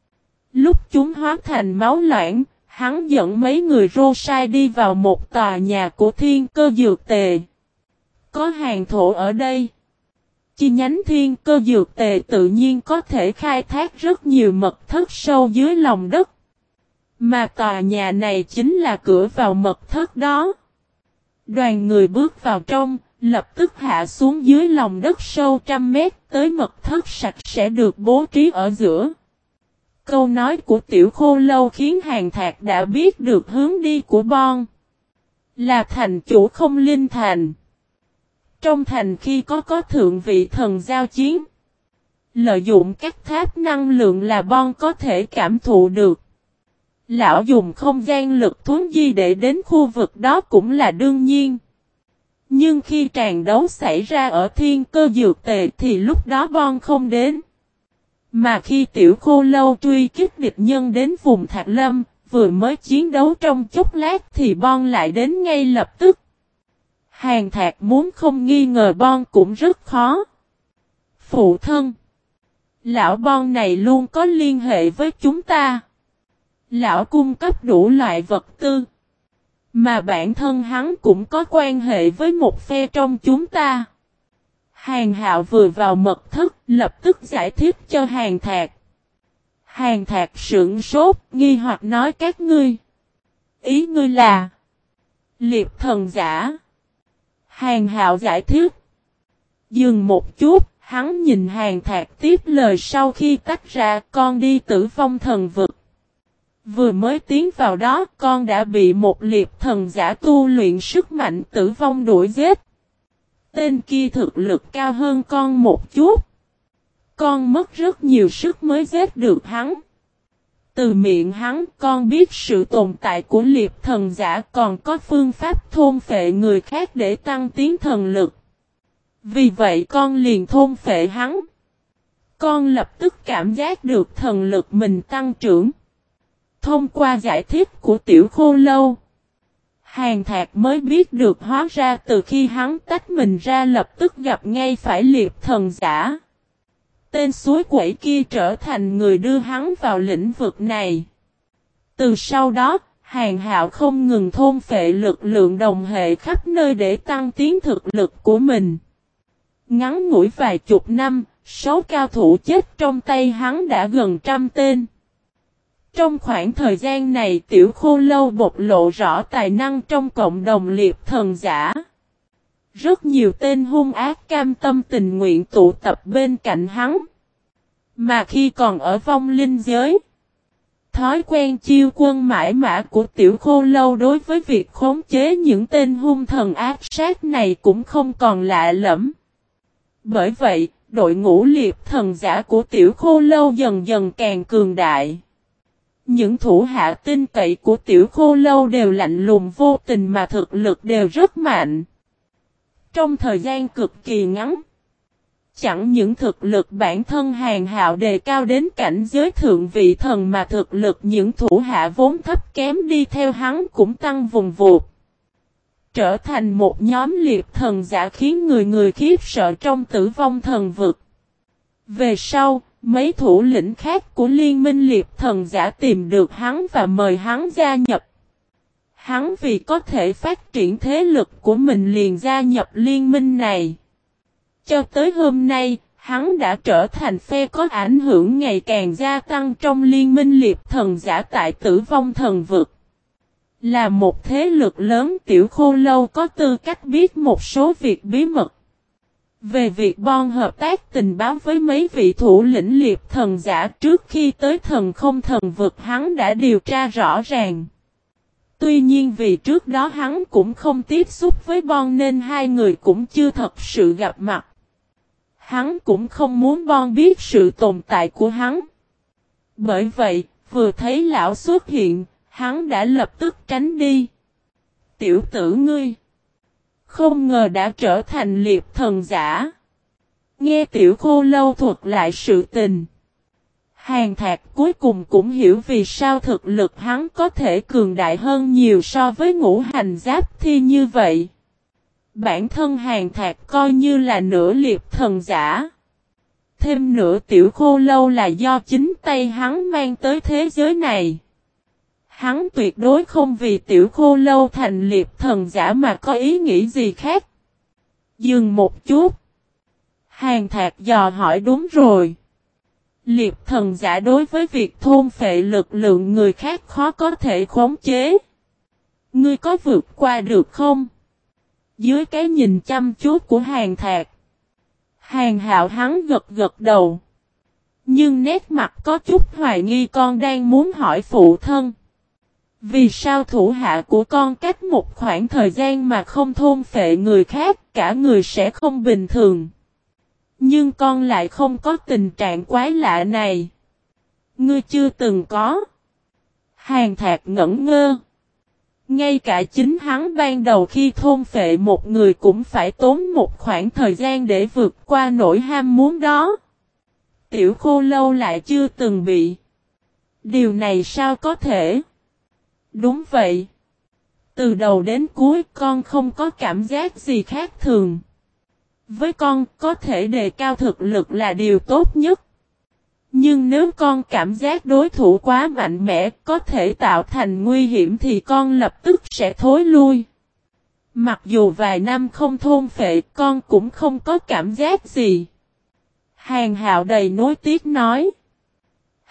Lúc chúng hóa thành máu loãng, hắn dẫn mấy người Rosai đi vào một tòa nhà của Thiên Cơ Dược Tề. Có Hàng Thổ ở đây. Chi nhánh Thiên Cơ Dược Tề tự nhiên có thể khai thác rất nhiều mật thất sâu dưới lòng đất. Mà tòa nhà này chính là cửa vào mật thất đó. Đoàn người bước vào trong, lập tức hạ xuống dưới lòng đất sâu 100 mét tới mật thất sạch sẽ được bố trí ở giữa. Câu nói của Tiểu Khô Lâu khiến Hàng Thạc đã biết được hướng đi của Bon. Là thành chủ Không Linh Thành. Trong thành khi có thượng vị thần giao chiến. Lợi dụng các tháp năng lượng là Bon có thể cảm thụ được. Lão dùng không gian lực thuấn di để đến khu vực đó cũng là đương nhiên. Nhưng khi tràn đấu xảy ra ở Thiên Cơ Dược Tề thì lúc đó Bon không đến. Mà khi Tiểu Khô Lâu truy kích địch nhân đến vùng Thạc Lâm, vừa mới chiến đấu trong chốc lát thì Bon lại đến ngay lập tức. Hàng Thạc muốn không nghi ngờ Bon cũng rất khó. Phụ thân. Lão Bon này luôn có liên hệ với chúng ta. Lão cung cấp đủ loại vật tư. Mà bản thân hắn cũng có quan hệ với một phe trong chúng ta. Hàng Hạo vừa vào mật thất, lập tức giải thích cho Hàng Thạc. Hàng Thạc sững sốt, nghi hoặc nói các ngươi. Ý ngươi là liệp thần giả. Hàng Hạo giải thích. Dừng một chút, hắn nhìn Hàng Thạc tiếp lời sau khi tách ra con đi Tử Vong Thần Vực. Vừa mới tiến vào đó con đã bị một liệp thần giả tu luyện sức mạnh tử vong đuổi giết. Tên kia thực lực cao hơn con một chút. Con mất rất nhiều sức mới giết được hắn. Từ miệng hắn con biết sự tồn tại của liệp thần giả còn có phương pháp thôn phệ người khác để tăng tiến thần lực. Vì vậy con liền thôn phệ hắn. Con lập tức cảm giác được thần lực mình tăng trưởng. Thông qua giải thích của Tiểu Khô Lâu, Hàng Thạc mới biết được hóa ra từ khi hắn tách mình ra lập tức gặp ngay phải liệp thần giả. Tên suối quẩy kia trở thành người đưa hắn vào lĩnh vực này. Từ sau đó, Hàng Hạo không ngừng thôn phệ lực lượng đồng hệ khắp nơi để tăng tiến thực lực của mình. Ngắn ngủi vài chục năm, số cao thủ chết trong tay hắn đã gần 100 tên. Trong khoảng thời gian này Tiểu Khô Lâu bộc lộ rõ tài năng trong cộng đồng liệp thần giả. Rất nhiều tên hung ác cam tâm tình nguyện tụ tập bên cạnh hắn. Mà khi còn ở vong linh giới, thói quen chiêu quân mãi mã của Tiểu Khô Lâu đối với việc khống chế những tên hung thần ác sát này cũng không còn lạ lẫm. Bởi vậy, đội ngũ liệp thần giả của Tiểu Khô Lâu dần dần càng cường đại. Những thủ hạ tin cậy của Tiểu Khô Lâu đều lạnh lùng vô tình mà thực lực đều rất mạnh. Trong thời gian cực kỳ ngắn, chẳng những thực lực bản thân Hàng Hạo đề cao đến cảnh giới thượng vị thần mà thực lực những thủ hạ vốn thấp kém đi theo hắn cũng tăng vùng vụt. Trở thành một nhóm liệp thần giả khiến người người khiếp sợ trong Tử Vong Thần Vực. Về sau, mấy thủ lĩnh khác của liên minh liệp thần giả tìm được hắn và mời hắn gia nhập. Hắn vì có thể phát triển thế lực của mình liền gia nhập liên minh này. Cho tới hôm nay, hắn đã trở thành phe có ảnh hưởng ngày càng gia tăng trong liên minh liệp thần giả tại Tử Vong Thần Vực. Là một thế lực lớn Tiểu Khô Lâu có tư cách biết một số việc bí mật. Về việc Bon hợp tác tình báo với mấy vị thủ lĩnh liệp thần giả trước khi tới Thần Không Thần Vực hắn đã điều tra rõ ràng. Tuy nhiên vì trước đó hắn cũng không tiếp xúc với Bon nên hai người cũng chưa thật sự gặp mặt. Hắn cũng không muốn Bon biết sự tồn tại của hắn. Bởi vậy, vừa thấy lão xuất hiện, hắn đã lập tức tránh đi. Tiểu tử ngươi! Không ngờ đã trở thành liệp thần giả. Nghe Tiểu Khô Lâu thuật lại sự tình. Hàng Thạc cuối cùng cũng hiểu vì sao thực lực hắn có thể cường đại hơn nhiều so với ngũ hành giáp thi như vậy. Bản thân Hàng Thạc coi như là nửa liệp thần giả. Thêm nửa Tiểu Khô Lâu là do chính tay hắn mang tới thế giới này. Hắn tuyệt đối không vì Tiểu Khô Lâu thành liệp thần giả mà có ý nghĩ gì khác. Dừng một chút. Hàng Thạc dò hỏi đúng rồi. Liệp thần giả đối với việc thôn phệ lực lượng người khác khó có thể khống chế. Ngươi có vượt qua được không? Dưới cái nhìn chăm chút của Hàng Thạc, Hàng Hạo hắn gật gật đầu. Nhưng nét mặt có chút hoài nghi con đang muốn hỏi phụ thân. Vì sao thủ hạ của con cách một khoảng thời gian mà không thôn phệ người khác cả người sẽ không bình thường. Nhưng con lại không có tình trạng quái lạ này. Ngươi chưa từng có. Hàng Thạc ngẩn ngơ. Ngay cả chính hắn ban đầu khi thôn phệ một người cũng phải tốn một khoảng thời gian để vượt qua nỗi ham muốn đó. Tiểu Khô Lâu lại chưa từng bị. Điều này sao có thể? Đúng vậy. Từ đầu đến cuối con không có cảm giác gì khác thường. Với con có thể đề cao thực lực là điều tốt nhất. Nhưng nếu con cảm giác đối thủ quá mạnh mẽ có thể tạo thành nguy hiểm thì con lập tức sẽ thối lui. Mặc dù vài năm không thôn phệ con cũng không có cảm giác gì. Hàng Hạo đầy nối tiếc nói.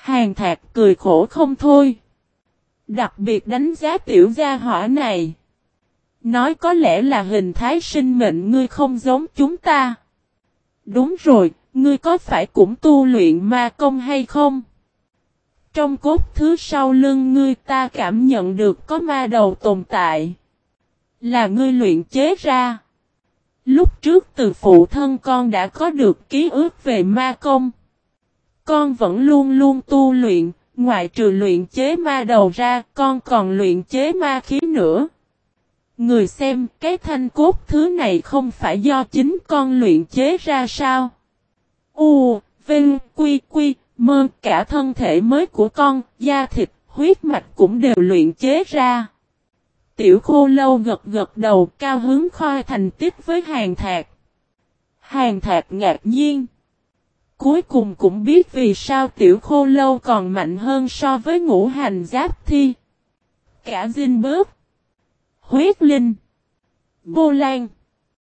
Hàn Thạc cười khổ không thôi. Đặc biệt đánh giá tiểu gia hỏa này. Nói có lẽ là hình thái sinh mệnh ngươi không giống chúng ta. Đúng rồi, ngươi có phải cũng tu luyện ma công hay không? Trong cốt thứ sau lưng ngươi ta cảm nhận được có ma đầu tồn tại. Là ngươi luyện chế ra. Lúc trước từ phụ thân con đã có được ký ức về ma công. Con vẫn luôn luôn tu luyện, ngoại trừ luyện chế ma đầu ra, con còn luyện chế ma khí nữa. Người xem, cái thanh cốt thứ này không phải do chính con luyện chế ra sao? U, Vinh, Quy, Quy, Mơ, cả thân thể mới của con, da thịt, huyết mạch cũng đều luyện chế ra. Tiểu Khô Lâu gật gật đầu, cao hứng khoe thành tích với Hàn Thạc. Hàn Thạc ngạc nhiên. Cuối cùng cũng biết vì sao Tiểu Khô Lâu còn mạnh hơn so với Ngũ Hành Giáp Thi. Cả Dinh Bớt, Huyết Linh, Vô Lan,